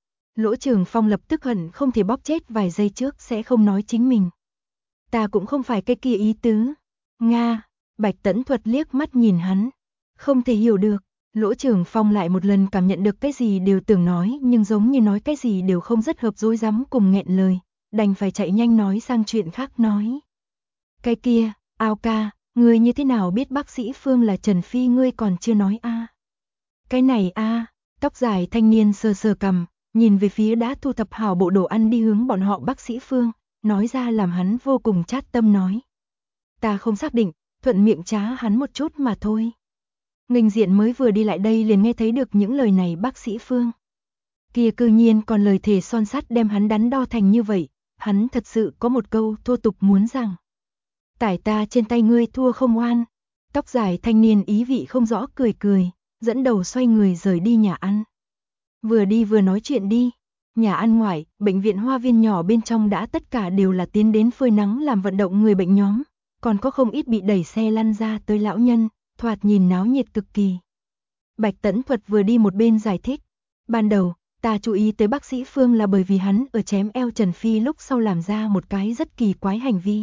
Lỗ Trường Phong lập tức hận không thể bóp chết vài giây trước sẽ không nói chính mình. Ta cũng không phải cái kia ý tứ. Nga, Bạch Tẫn Thuật liếc mắt nhìn hắn. Không thể hiểu được. Lỗ Trường Phong lại một lần cảm nhận được cái gì đều tưởng nói nhưng giống như nói cái gì đều không rất hợp, rối rắm cùng nghẹn lời. Đành phải chạy nhanh nói sang chuyện khác nói. Cái kia, ao ca, ngươi như thế nào biết bác sĩ Phương là Trần Phi ngươi còn chưa nói a? Cái này a, tóc dài thanh niên sờ cằm, nhìn về phía đã thu thập hảo bộ đồ ăn đi hướng bọn họ bác sĩ Phương, nói ra làm hắn vô cùng chát tâm nói. Ta không xác định, thuận miệng trá hắn một chút mà thôi. Nghênh Diện mới vừa đi lại đây liền nghe thấy được những lời này bác sĩ Phương. Kia cư nhiên còn lời thề son sắt đem hắn đắn đo thành như vậy, hắn thật sự có một câu thô tục muốn rằng. Tải ta trên tay ngươi thua không oan. Tóc dài thanh niên ý vị không rõ cười, dẫn đầu xoay người rời đi nhà ăn. Vừa đi vừa nói chuyện đi. Nhà ăn ngoài, bệnh viện Hoa Viên nhỏ bên trong đã tất cả đều là tiến đến phơi nắng làm vận động người bệnh nhóm, còn có không ít bị đẩy xe lăn ra tới lão nhân, thoạt nhìn náo nhiệt cực kỳ. Bạch Tẫn Thuật vừa đi một bên giải thích. Ban đầu, ta chú ý tới bác sĩ Phương là bởi vì hắn ở chém eo Trần Phi lúc sau làm ra một cái rất kỳ quái hành vi.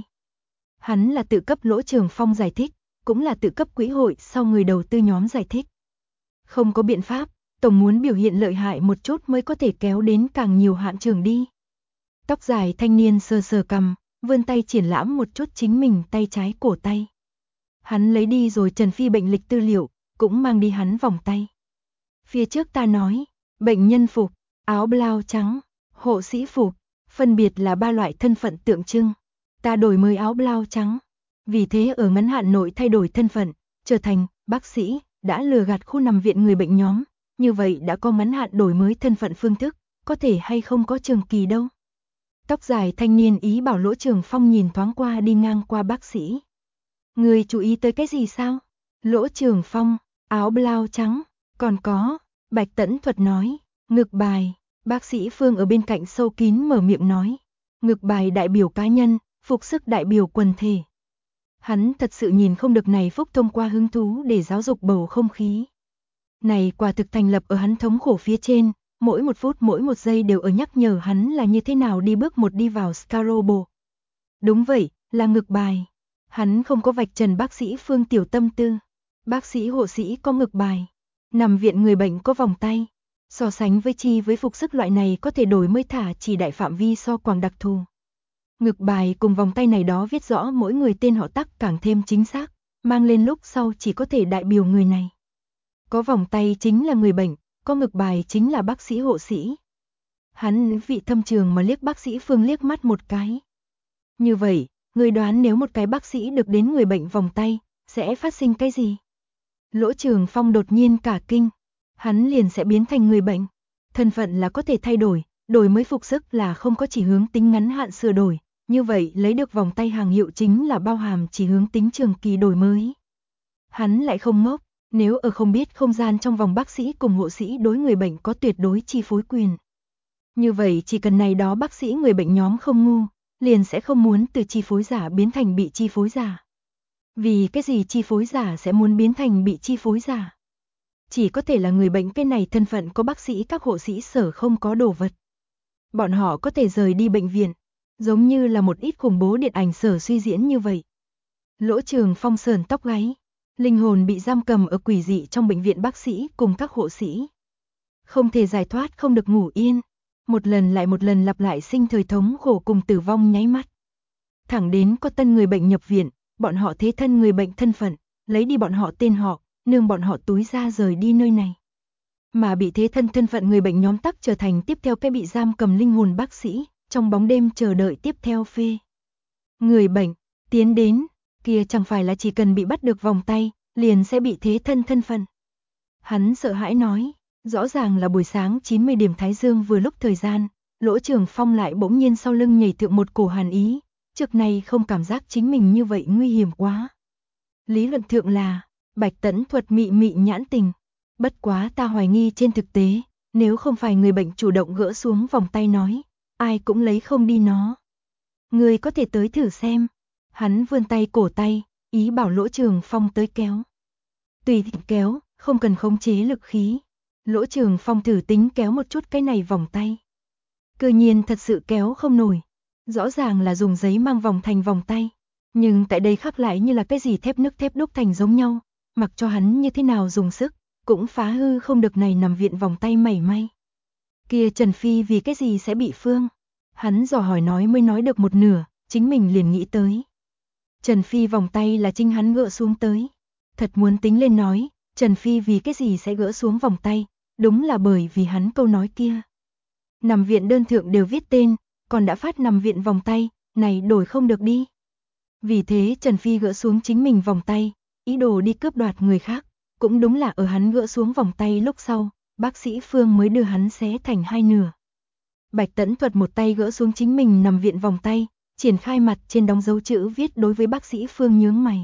Hắn là tự cấp Lỗ Trường Phong giải thích, cũng là tự cấp quỹ hội sau người đầu tư nhóm giải thích. Không có biện pháp, tổng muốn biểu hiện lợi hại một chút mới có thể kéo đến càng nhiều hạng trường đi. Tóc dài thanh niên sờ cằm, vươn tay triển lãm một chút chính mình tay trái cổ tay. Hắn lấy đi rồi Trần Phi bệnh lịch tư liệu, cũng mang đi hắn vòng tay. Phía trước ta nói, bệnh nhân phục, áo blau trắng, hộ sĩ phục, phân biệt là 3 loại thân phận tượng trưng. Ta đổi mới áo blau trắng, vì thế ở ngắn hạn nội thay đổi thân phận, trở thành bác sĩ, đã lừa gạt khu nằm viện người bệnh nhóm, như vậy đã có ngắn hạn đổi mới thân phận phương thức, có thể hay không có trường kỳ đâu. Tóc dài thanh niên ý bảo Lỗ Trường Phong nhìn thoáng qua đi ngang qua bác sĩ. Người chú ý tới cái gì sao? Lỗ Trường Phong, áo blau trắng, còn có, Bạch Tẫn Thuật nói, Ngực bài, bác sĩ Phương ở bên cạnh sâu kín mở miệng nói. Ngực bài đại biểu cá nhân, phục sức đại biểu quần thể. Hắn thật sự nhìn không được này Phúc thông qua hứng thú để giáo dục bầu không khí. Này quả thực thành lập ở hắn thống khổ phía trên, mỗi một phút mỗi một giây đều ở nhắc nhở hắn là như thế nào đi bước một đi vào Scarobo. Đúng vậy, là ngực bài. Hắn không có vạch trần bác sĩ Phương tiểu tâm tư. Bác sĩ hộ sĩ có ngực bài. Nằm viện người bệnh có vòng tay. So sánh với phục sức loại này có thể đổi mới thả chỉ đại phạm vi so quảng đặc thù. Ngực bài cùng vòng tay này đó viết rõ mỗi người tên họ tắc càng thêm chính xác, mang lên lúc sau chỉ có thể đại biểu người này. Có vòng tay chính là người bệnh, có ngực bài chính là bác sĩ hộ sĩ. Hắn vị thâm trường mà liếc bác sĩ Phương liếc mắt một cái. Như vậy, người đoán nếu một cái bác sĩ được đến người bệnh vòng tay, sẽ phát sinh cái gì? Lỗ Trường Phong đột nhiên cả kinh, hắn liền sẽ biến thành người bệnh. Thân phận là có thể thay đổi mới phục sức là không có chỉ hướng tính ngắn hạn sửa đổi, như vậy lấy được vòng tay hàng hiệu chính là bao hàm chỉ hướng tính trường kỳ đổi mới. Hắn lại không ngốc, nếu ở không biết không gian trong vòng bác sĩ cùng hộ sĩ đối người bệnh có tuyệt đối chi phối quyền. Như vậy chỉ cần này đó bác sĩ người bệnh nhóm không ngu, liền sẽ không muốn từ chi phối giả biến thành bị chi phối giả. Vì cái gì chi phối giả sẽ muốn biến thành bị chi phối giả? Chỉ có thể là người bệnh cái này thân phận có bác sĩ các hộ sĩ sở không có đồ vật. Bọn họ có thể rời đi bệnh viện, giống như là một ít khủng bố điện ảnh sở suy diễn như vậy. Lỗ Trường Phong sờn tóc gáy, linh hồn bị giam cầm ở quỷ dị trong bệnh viện bác sĩ cùng các hộ sĩ. Không thể giải thoát, không được ngủ yên, một lần lại một lần lặp lại sinh thời thống khổ cùng tử vong nháy mắt. Thẳng đến có tân người bệnh nhập viện, bọn họ thế thân người bệnh thân phận, lấy đi bọn họ tên họ, nương bọn họ túi ra rời đi nơi này. Mà bị thế thân phận người bệnh nhóm tắc trở thành tiếp theo cái bị giam cầm linh hồn bác sĩ, trong bóng đêm chờ đợi tiếp theo phê. Người bệnh, tiến đến, kia chẳng phải là chỉ cần bị bắt được vòng tay, liền sẽ bị thế thân phận. Hắn sợ hãi nói, rõ ràng là buổi sáng 90 điểm Thái Dương vừa lúc thời gian, Lỗ Trường Phong lại bỗng nhiên sau lưng nhảy thượng một cổ hàn ý, trước này không cảm giác chính mình như vậy nguy hiểm quá. Lý luận thượng là, Bạch Tẫn Thuật mị mị nhãn tình, bất quá ta hoài nghi trên thực tế, nếu không phải người bệnh chủ động gỡ xuống vòng tay nói, ai cũng lấy không đi nó. Người có thể tới thử xem. Hắn vươn tay cổ tay, ý bảo Lỗ Trường Phong tới kéo. Tùy thích kéo, không cần khống chế lực khí. Lỗ Trường Phong thử tính kéo một chút cái này vòng tay. Cơ nhiên thật sự kéo không nổi. Rõ ràng là dùng giấy mang vòng thành vòng tay. Nhưng tại đây khắc lại như là cái gì thép nước thép đúc thành giống nhau. Mặc cho hắn như thế nào dùng sức, cũng phá hư không được này nằm viện vòng tay mảy may. Kia Trần Phi vì cái gì sẽ bị phương? Hắn dò hỏi nói mới nói được một nửa, chính mình liền nghĩ tới. Trần Phi vòng tay là chính hắn gỡ xuống tới. Thật muốn tính lên nói, Trần Phi vì cái gì sẽ gỡ xuống vòng tay, đúng là bởi vì hắn câu nói kia. Nằm viện đơn thượng đều viết tên, còn đã phát nằm viện vòng tay, này đổi không được đi. Vì thế Trần Phi gỡ xuống chính mình vòng tay, ý đồ đi cướp đoạt người khác, cũng đúng là ở hắn gỡ xuống vòng tay lúc sau, bác sĩ Phương mới đưa hắn xé thành hai nửa. Bạch Tẫn Thuật một tay gỡ xuống chính mình nằm viện vòng tay, triển khai mặt trên đóng dấu chữ viết đối với bác sĩ Phương nhướng mày.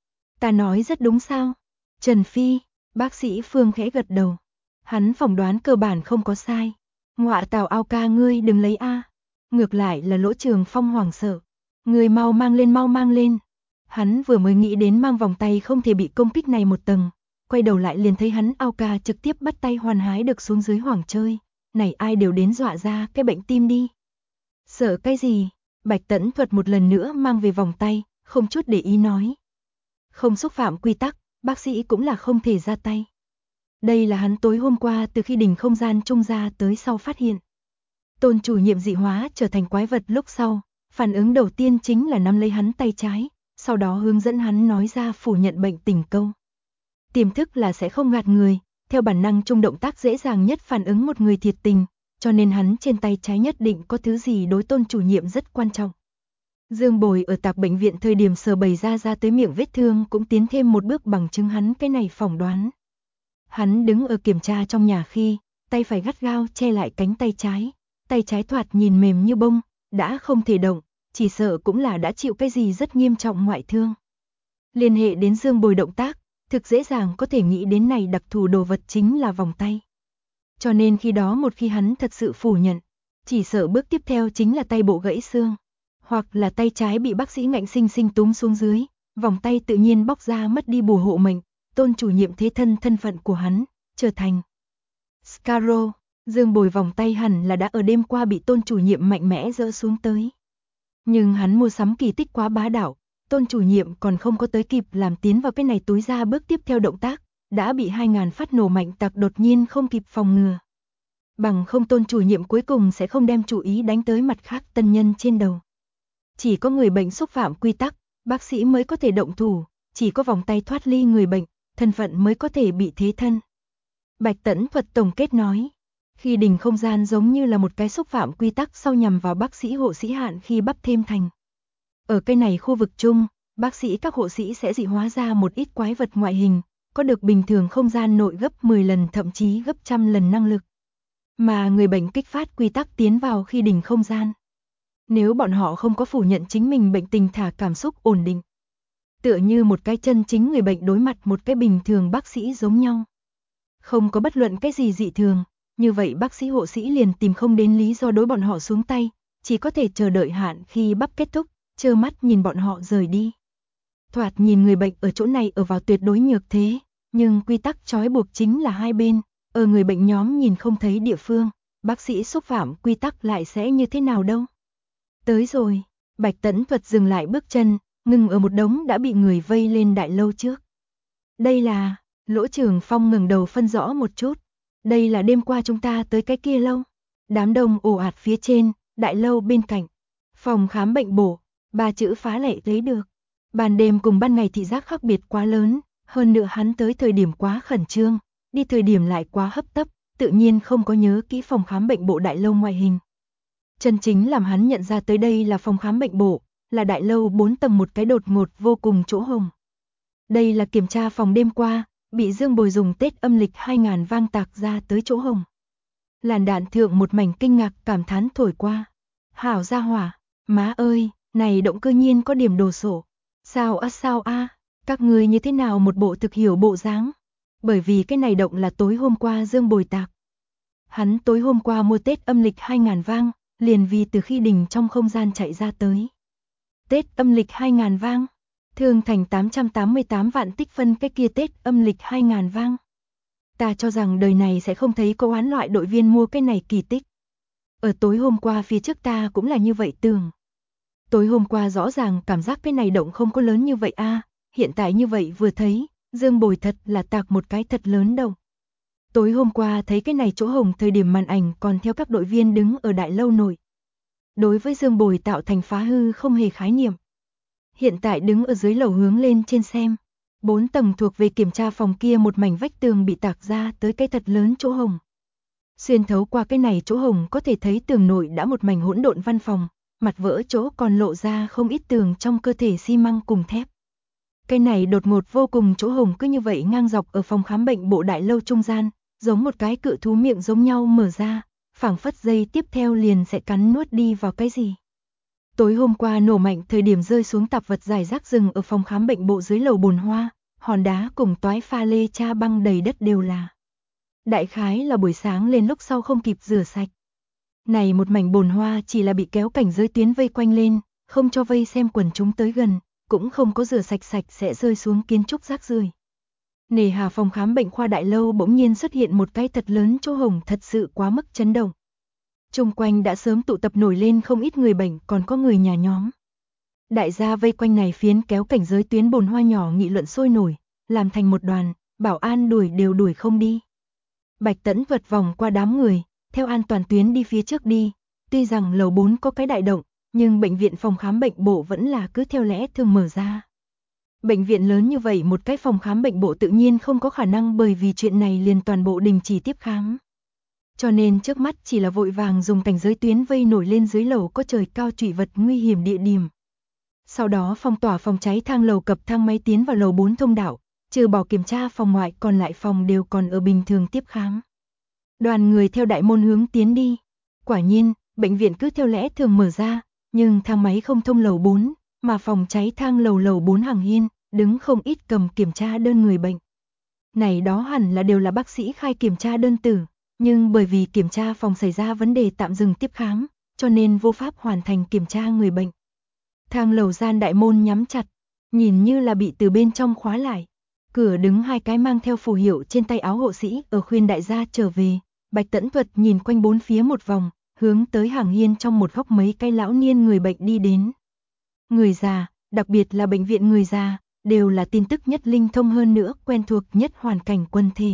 Ta nói rất đúng sao? Trần Phi, bác sĩ Phương khẽ gật đầu. Hắn phỏng đoán cơ bản không có sai. Ngọa tào ao ca ngươi đừng lấy a. Ngược lại là Lỗ Trường Phong hoảng sợ. Người mau mang lên. Hắn vừa mới nghĩ đến mang vòng tay không thể bị công kích này một tầng. Quay đầu lại liền thấy hắn ao ca trực tiếp bắt tay hoàn hái được xuống dưới hoảng chơi. Này ai đều đến dọa ra cái bệnh tim đi. Sợ cái gì? Bạch Tẫn Thuật một lần nữa mang về vòng tay, không chút để ý nói. Không xúc phạm quy tắc, bác sĩ cũng là không thể ra tay. Đây là hắn tối hôm qua từ khi đỉnh không gian trung ra tới sau phát hiện. Tôn chủ nhiệm dị hóa trở thành quái vật lúc sau, phản ứng đầu tiên chính là nắm lấy hắn tay trái, sau đó hướng dẫn hắn nói ra phủ nhận bệnh tình câu. Tiềm thức là sẽ không gạt người, theo bản năng trung động tác dễ dàng nhất phản ứng một người thiệt tình, cho nên hắn trên tay trái nhất định có thứ gì đối Tôn chủ nhiệm rất quan trọng. Dương Bồi ở Tạc bệnh viện thời điểm sờ bày ra tới miệng vết thương cũng tiến thêm một bước bằng chứng hắn cái này phỏng đoán. Hắn đứng ở kiểm tra trong nhà khi, tay phải gắt gao che lại cánh tay trái thoạt nhìn mềm như bông, đã không thể động, chỉ sợ cũng là đã chịu cái gì rất nghiêm trọng ngoại thương. Liên hệ đến Dương Bồi động tác, thực dễ dàng có thể nghĩ đến này đặc thù đồ vật chính là vòng tay. Cho nên khi đó một khi hắn thật sự phủ nhận, chỉ sợ bước tiếp theo chính là tay bộ gãy xương, hoặc là tay trái bị bác sĩ ngạnh sinh sinh túm xuống dưới, vòng tay tự nhiên bóc ra mất đi bùa hộ mệnh, Tôn chủ nhiệm thế thân phận của hắn, trở thành Scarrow. Dương Bồi vòng tay hẳn là đã ở đêm qua bị Tôn chủ nhiệm mạnh mẽ giơ xuống tới. Nhưng hắn mua sắm kỳ tích quá bá đạo, Tôn chủ nhiệm còn không có tới kịp làm tiến vào cái này túi ra bước tiếp theo động tác, đã bị 2000 phát nổ mạnh tạc đột nhiên không kịp phòng ngừa. Bằng không Tôn chủ nhiệm cuối cùng sẽ không đem chủ ý đánh tới mặt khác tân nhân trên đầu. Chỉ có người bệnh xúc phạm quy tắc, bác sĩ mới có thể động thủ, chỉ có vòng tay thoát ly người bệnh, thân phận mới có thể bị thế thân. Bạch Tẫn Thuật tổng kết nói, khi đình không gian giống như là một cái xúc phạm quy tắc sau nhằm vào bác sĩ hộ sĩ hạn khi bắp thêm thành. Ở cái này khu vực chung, bác sĩ các hộ sĩ sẽ dị hóa ra một ít quái vật ngoại hình, có được bình thường không gian nội gấp 10 lần thậm chí gấp 100 lần năng lực. Mà người bệnh kích phát quy tắc tiến vào khi đình không gian. Nếu bọn họ không có phủ nhận chính mình bệnh tình thả cảm xúc ổn định, tựa như một cái chân chính người bệnh đối mặt một cái bình thường bác sĩ giống nhau. Không có bất luận cái gì dị thường, như vậy bác sĩ hộ sĩ liền tìm không đến lý do đối bọn họ xuống tay, chỉ có thể chờ đợi hạn khi bắp kết thúc, trơ mắt nhìn bọn họ rời đi. Thoạt nhìn người bệnh ở chỗ này ở vào tuyệt đối nhược thế, nhưng quy tắc trói buộc chính là hai bên, ở người bệnh nhóm nhìn không thấy địa phương, bác sĩ xúc phạm quy tắc lại sẽ như thế nào đâu. Tới rồi, Bạch Tẫn Thuật dừng lại bước chân, ngừng ở một đống đã bị người vây lên đại lâu trước. Đây là, Lỗ Trường Phong ngẩng đầu phân rõ một chút, đây là đêm qua chúng ta tới cái kia lâu. Đám đông ồ ạt phía trên, đại lâu bên cạnh, phòng khám bệnh bổ, 3 chữ phá lệ thấy được. Ban đêm cùng ban ngày thị giác khác biệt quá lớn, hơn nữa hắn tới thời điểm quá khẩn trương, đi thời điểm lại quá hấp tấp, tự nhiên không có nhớ kỹ phòng khám bệnh bộ đại lâu ngoại hình. Chân chính làm hắn nhận ra tới đây là phòng khám bệnh bộ, là đại lâu 4 tầng một cái đột ngột vô cùng chỗ hồng. Đây là kiểm tra phòng đêm qua, bị Dương Bồi dùng Tết âm lịch 2000 vang tạc ra tới chỗ hồng. Làn đạn thượng một mảnh kinh ngạc cảm thán thổi qua. Hảo gia hỏa, má ơi, này động cơ nhiên có điểm đồ sổ. Sao a, các người như thế nào một bộ thực hiểu bộ dáng? Bởi vì cái này động là tối hôm qua Dương Bồi tạc. Hắn tối hôm qua mua Tết âm lịch 2000 vang, liền vì từ khi đình trong không gian chạy ra tới. Tết âm lịch 2000 vang, Thương Thành 888 vạn tích phân cái kia Tết âm lịch 2000 vang. Ta cho rằng đời này sẽ không thấy có oán loại đội viên mua cái này kỳ tích. Ở tối hôm qua phía trước ta cũng là như vậy tưởng. Tối hôm qua rõ ràng cảm giác cái này động không có lớn như vậy a, hiện tại như vậy vừa thấy, Dương Bồi thật là tạc một cái thật lớn đâu. Tối hôm qua thấy cái này chỗ hồng thời điểm màn ảnh còn theo các đội viên đứng ở đại lâu nổi. Đối với Dương Bồi tạo thành phá hư không hề khái niệm. Hiện tại đứng ở dưới lầu hướng lên trên xem. 4 tầng thuộc về kiểm tra phòng kia một mảnh vách tường bị tạc ra tới cái thật lớn chỗ hồng. Xuyên thấu qua cái này chỗ hồng có thể thấy tường nội đã một mảnh hỗn độn văn phòng, mặt vỡ chỗ còn lộ ra không ít tường trong cơ thể xi măng cùng thép. Cái này đột ngột vô cùng chỗ hồng cứ như vậy ngang dọc ở phòng khám bệnh bộ đại lâu trung gian, giống một cái cự thú miệng giống nhau mở ra, phảng phất giây tiếp theo liền sẽ cắn nuốt đi vào cái gì. Tối hôm qua nổ mạnh thời điểm rơi xuống tạp vật rải rác rừng ở phòng khám bệnh bộ dưới lầu bồn hoa, hòn đá cùng toái pha lê cha băng đầy đất đều là. Đại khái là buổi sáng lên lúc sau không kịp rửa sạch. Này một mảnh bồn hoa chỉ là bị kéo cảnh giới tuyến vây quanh lên, không cho vây xem quần chúng tới gần, cũng không có rửa sạch sạch sẽ rơi xuống kiến trúc rác rưởi. Nề hà phòng khám bệnh khoa đại lâu bỗng nhiên xuất hiện một cái thật lớn chỗ hồng thật sự quá mức chấn động. Chung quanh đã sớm tụ tập nổi lên không ít người bệnh còn có người nhà nhóm. Đại gia vây quanh này phiến kéo cảnh giới tuyến bồn hoa nhỏ nghị luận sôi nổi, làm thành một đoàn, bảo an đuổi đều đuổi không đi. Bạch Tẫn vượt vòng qua đám người, theo an toàn tuyến đi phía trước đi, tuy rằng lầu 4 có cái đại động, nhưng bệnh viện phòng khám bệnh bộ vẫn là cứ theo lẽ thường mở ra. Bệnh viện lớn như vậy một cái phòng khám bệnh bộ tự nhiên không có khả năng bởi vì chuyện này liền toàn bộ đình chỉ tiếp khám. Cho nên trước mắt chỉ là vội vàng dùng cảnh giới tuyến vây nổi lên dưới lầu có trời cao trụy vật nguy hiểm địa điểm. Sau đó phong tỏa phòng cháy thang lầu cập thang máy tiến vào lầu 4 thông đạo, trừ bỏ kiểm tra phòng ngoại còn lại phòng đều còn ở bình thường tiếp khám. Đoàn người theo đại môn hướng tiến đi. Quả nhiên, bệnh viện cứ theo lẽ thường mở ra, nhưng thang máy không thông lầu 4, mà phòng cháy thang lầu 4 hàng hiên, đứng không ít cầm kiểm tra đơn người bệnh. Này đó hẳn là đều là bác sĩ khai kiểm tra đơn tử, Nhưng bởi vì kiểm tra phòng xảy ra vấn đề tạm dừng tiếp khám, cho nên vô pháp hoàn thành kiểm tra người bệnh. Thang lầu gian đại môn nhắm chặt, nhìn như là bị từ bên trong khóa lại. Cửa đứng hai cái mang theo phù hiệu trên tay áo hộ sĩ ở khuyên đại gia trở về. Bạch Tẫn Thuật nhìn quanh bốn phía một vòng, hướng tới hàng hiên trong một góc mấy cái lão niên người bệnh đi đến. Người già, đặc biệt là bệnh viện người già, đều là tin tức nhất linh thông hơn nữa quen thuộc nhất hoàn cảnh quân thể.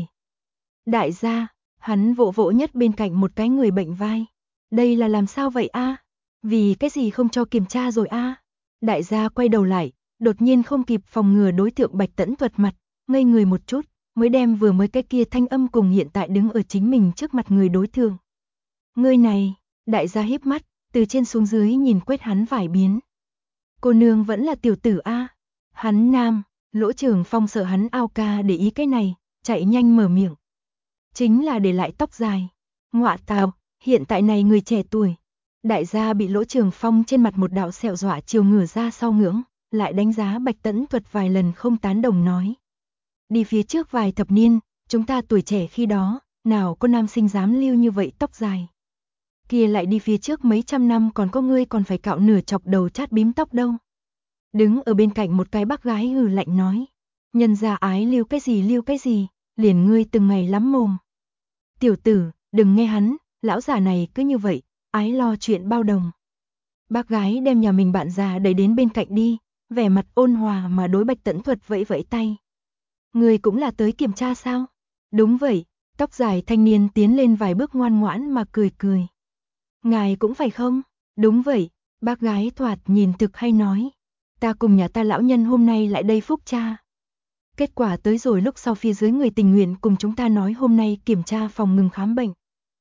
Đại gia, hắn vỗ vỗ nhất bên cạnh một cái người bệnh vai. Đây là làm sao vậy a? Vì cái gì không cho kiểm tra rồi a? Đại gia quay đầu lại, đột nhiên không kịp phòng ngừa đối tượng Bạch Tẫn Thuật mặt, ngây người một chút, mới đem vừa mới cái kia thanh âm cùng hiện tại đứng ở chính mình trước mặt người đối tượng. Ngươi này, đại gia híp mắt, từ trên xuống dưới nhìn quét hắn vài biến. Cô nương vẫn là tiểu tử a. Hắn nam, Lỗ Trường Phong sợ hắn ao ca để ý cái này, chạy nhanh mở miệng. Chính là để lại tóc dài. Ngọa tào, hiện tại này người trẻ tuổi. Đại gia bị Lỗ Trường Phong trên mặt một đạo sẹo dọa chiều ngửa ra sau ngưỡng, lại đánh giá Bạch Tẫn Thuật vài lần không tán đồng nói. Đi phía trước vài thập niên, chúng ta tuổi trẻ khi đó, nào có nam sinh dám lưu như vậy tóc dài. Kia lại đi phía trước mấy trăm năm còn có ngươi còn phải cạo nửa chọc đầu chát bím tóc đâu. Đứng ở bên cạnh một cái bác gái hừ lạnh nói. Nhân gia ái lưu cái gì, liền ngươi từng ngày lắm mồm. Tiểu tử, đừng nghe hắn, lão già này cứ như vậy, ái lo chuyện bao đồng. Bác gái đem nhà mình bạn già đẩy đến bên cạnh đi, vẻ mặt ôn hòa mà đối Bạch Tẫn Thuật vẫy vẫy tay. Người cũng là tới kiểm tra sao? Đúng vậy, tóc dài thanh niên tiến lên vài bước ngoan ngoãn mà cười cười. Ngài cũng phải không? Đúng vậy, bác gái thoạt nhìn thực hay nói. Ta cùng nhà ta lão nhân hôm nay lại đây phúc tra. Kết quả tới rồi lúc sau phía dưới người tình nguyện cùng chúng ta nói hôm nay kiểm tra phòng ngừng khám bệnh.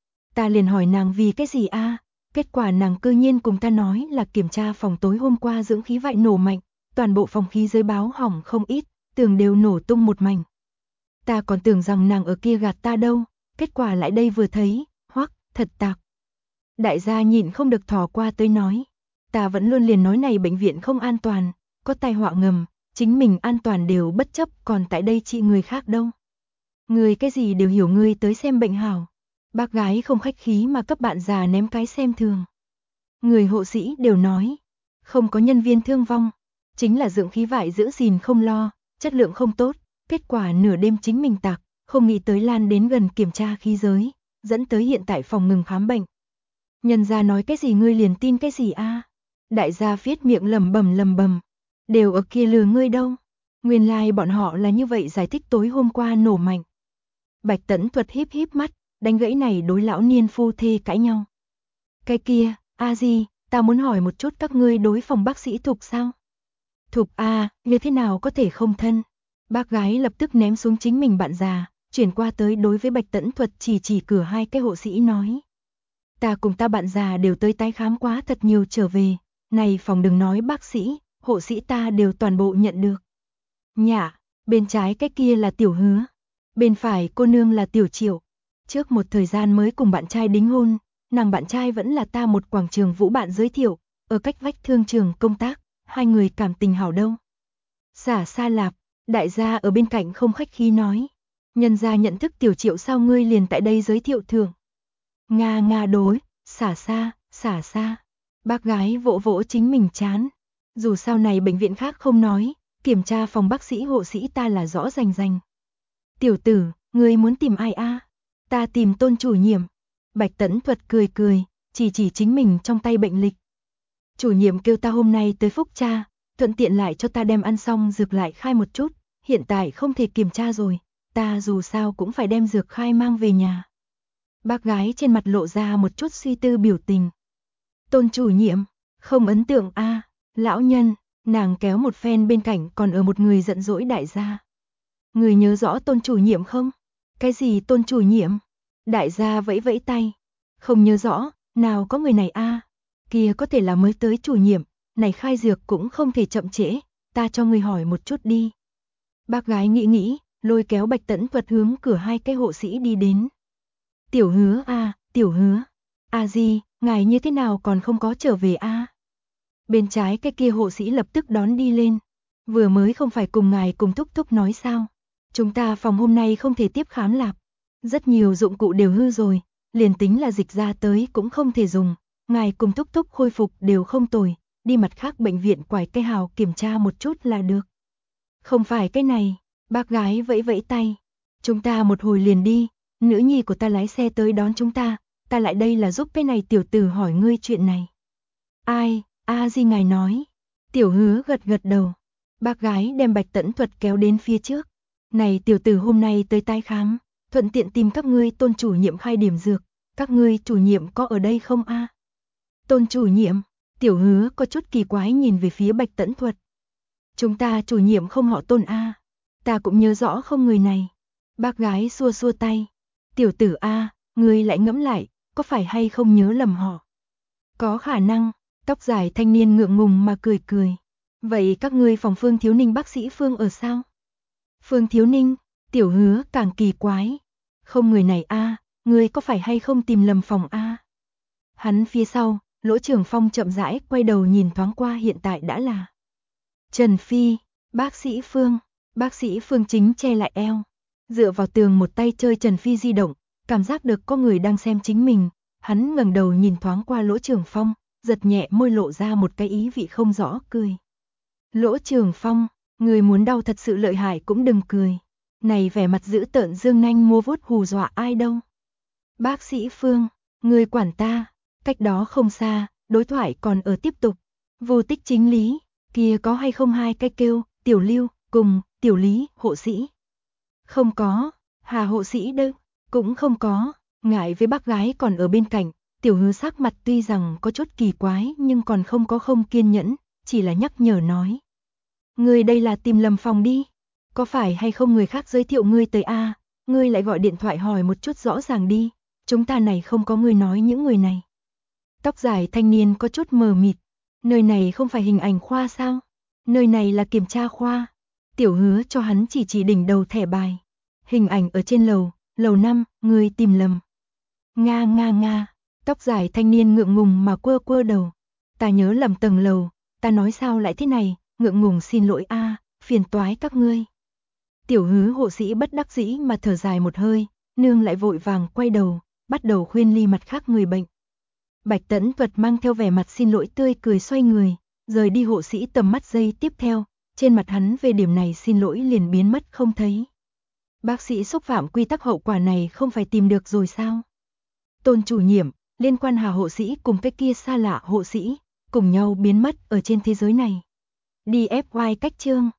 Ta liền hỏi nàng vì cái gì a? Kết quả nàng cư nhiên cùng ta nói là kiểm tra phòng tối hôm qua dưỡng khí vại nổ mạnh, toàn bộ phòng khí dưới báo hỏng không ít, tường đều nổ tung một mảnh. Ta còn tưởng rằng nàng ở kia gạt ta đâu, kết quả lại đây vừa thấy, hoắc, thật tạc. Đại gia nhịn không được thò qua tới nói, ta vẫn luôn liền nói này bệnh viện không an toàn, có tai họa ngầm, chính mình an toàn đều bất chấp còn tại đây trị người khác đâu. Người cái gì đều hiểu ngươi tới xem bệnh hảo. Bác gái không khách khí mà cấp bạn già ném cái xem thường. Người hộ sĩ đều nói, không có nhân viên thương vong, chính là dưỡng khí vải giữ gìn không lo, chất lượng không tốt, kết quả nửa đêm chính mình tạc, không nghĩ tới lan đến gần kiểm tra khí giới, dẫn tới hiện tại phòng ngừng khám bệnh. Nhân gia nói cái gì ngươi liền tin cái gì a? Đại gia viết miệng lẩm bẩm, đều ở kia lừa ngươi đâu. Nguyên lai bọn họ là như vậy giải thích tối hôm qua nổ mạnh. Bạch Tẫn Thuật híp híp mắt, đánh gãy này đối lão niên phu thê cãi nhau. Cái kia, a di, ta muốn hỏi một chút các ngươi đối phòng bác sĩ Thục sao? Thục a, như thế nào có thể không thân? Bác gái lập tức ném xuống chính mình bạn già, chuyển qua tới đối với Bạch Tẫn Thuật chỉ cửa hai cái hộ sĩ nói. Ta cùng ta bạn già đều tới tái khám quá thật nhiều trở về, này phòng đừng nói bác sĩ, hộ sĩ ta đều toàn bộ nhận được. Nhạ, bên trái cái kia là Tiểu Hứa, bên phải cô nương là Tiểu Triệu. Trước một thời gian mới cùng bạn trai đính hôn, nàng bạn trai vẫn là ta một quảng trường vũ bạn giới thiệu, ở cách vách thương trường công tác, hai người cảm tình hảo đâu. Xả xa lạp, đại gia ở bên cạnh không khách khí nói. Nhân gia nhận thức Tiểu Triệu sao ngươi liền tại đây giới thiệu thường. Nga đối, xả xa. Bác gái vỗ vỗ chính mình chán. Dù sao này bệnh viện khác không nói, kiểm tra phòng bác sĩ hộ sĩ ta là rõ rành. Tiểu tử, ngươi muốn tìm ai a? Ta tìm Tôn chủ nhiệm. Bạch Tẫn Thuật cười, chỉ chính mình trong tay bệnh lịch. Chủ nhiệm kêu ta hôm nay tới phúc tra, thuận tiện lại cho ta đem ăn xong dược lại khai một chút, hiện tại không thể kiểm tra rồi, ta dù sao cũng phải đem dược khai mang về nhà. Bác gái trên mặt lộ ra một chút suy tư biểu tình. Tôn chủ nhiệm, không ấn tượng a, lão nhân, nàng kéo một phen bên cạnh còn ở một người giận dỗi đại gia. Người nhớ rõ Tôn chủ nhiệm không? Cái gì Tôn chủ nhiệm? Đại gia vẫy vẫy tay. Không nhớ rõ, nào có người này a? Kia có thể là mới tới chủ nhiệm, này khai dược cũng không thể chậm trễ, ta cho người hỏi một chút đi. Bác gái nghĩ, lôi kéo Bạch Tẫn Thuật hướng cửa hai cái hộ sĩ đi đến. Tiểu Hứa a, Tiểu Hứa. A di, ngài như thế nào còn không có trở về a? Bên trái cái kia hộ sĩ lập tức đón đi lên. Vừa mới không phải cùng ngài cùng thúc nói sao? Chúng ta phòng hôm nay không thể tiếp khám lạp. Rất nhiều dụng cụ đều hư rồi, liền tính là dịch ra tới cũng không thể dùng, ngài cùng Thúc Thúc khôi phục đều không tồi, đi mặt khác bệnh viện quải cây hào kiểm tra một chút là được. Không phải cái này, bác gái vẫy vẫy tay, chúng ta một hồi liền đi, nữ nhi của ta lái xe tới đón chúng ta lại đây là giúp cái này tiểu tử hỏi ngươi chuyện này. Ai, a di ngài nói. Tiểu Hứa gật gật đầu. Bác gái đem Bạch Tẫn Thuật kéo đến phía trước. Này tiểu tử hôm nay tới tái khám, thuận tiện tìm các ngươi Tôn chủ nhiệm khai điểm dược, các ngươi chủ nhiệm có ở đây không a? Tôn chủ nhiệm, Tiểu Hứa có chút kỳ quái nhìn về phía Bạch Tẫn Thuật. Chúng ta chủ nhiệm không họ Tôn a, ta cũng nhớ rõ không người này. Bác gái xua xua tay. Tiểu tử a, ngươi lại ngẫm lại, có phải hay không nhớ lầm họ? Có khả năng, tóc dài thanh niên ngượng ngùng mà cười cười. Vậy các ngươi phòng Phương Thiếu Ninh bác sĩ Phương ở sao? Phương Thiếu Ninh, Tiểu Hứa càng kỳ quái. Không người này a, ngươi có phải hay không tìm lầm phòng a? Hắn phía sau, Lỗ Trường Phong chậm rãi quay đầu nhìn thoáng qua hiện tại đã là Trần Phi, bác sĩ Phương chính che lại eo, dựa vào tường một tay chơi Trần Phi di động, cảm giác được có người đang xem chính mình, hắn ngẩng đầu nhìn thoáng qua Lỗ Trường Phong, giật nhẹ môi lộ ra một cái ý vị không rõ cười. Lỗ Trường Phong, người muốn đau thật sự lợi hại cũng đừng cười. Này vẻ mặt dữ tợn dương nanh múa vuốt hù dọa ai đâu. Bác sĩ Phương, người quản ta, cách đó không xa, đối thoại còn ở tiếp tục. Vô tích chính lý, kia có hay không hai cái kêu, Tiểu Lưu, cùng, Tiểu Lý, hộ sĩ. Không có, Hà hộ sĩ đâu, cũng không có, ngại với bác gái còn ở bên cạnh, Tiểu Hứa sắc mặt tuy rằng có chút kỳ quái nhưng còn không có không kiên nhẫn, chỉ là nhắc nhở nói. Ngươi đây là tìm lầm phòng đi, có phải hay không người khác giới thiệu ngươi tới a? Ngươi lại gọi điện thoại hỏi một chút rõ ràng đi, chúng ta này không có ngươi nói những người này. Tóc dài thanh niên có chút mờ mịt, nơi này không phải hình ảnh khoa sao? Nơi này là kiểm tra khoa. Tiểu Hứa cho hắn chỉ đỉnh đầu thẻ bài. Hình ảnh ở trên lầu 5, ngươi tìm lầm. Nga, tóc dài thanh niên ngượng ngùng mà quơ đầu. Ta nhớ lầm tầng lầu, ta nói sao lại thế này, ngượng ngùng xin lỗi a, phiền toái các ngươi. Tiểu Hứa hộ sĩ bất đắc dĩ mà thở dài một hơi, nương lại vội vàng quay đầu, bắt đầu khuyên ly mặt khác người bệnh. Bạch Tẫn Thuật mang theo vẻ mặt xin lỗi tươi cười xoay người, rời đi hộ sĩ tầm mắt giây tiếp theo, trên mặt hắn về điểm này xin lỗi liền biến mất không thấy. Bác sĩ xúc phạm quy tắc hậu quả này không phải tìm được rồi sao? Tôn chủ nhiệm, liên quan Hà hộ sĩ cùng cái kia xa lạ hộ sĩ, cùng nhau biến mất ở trên thế giới này. DFY cách chương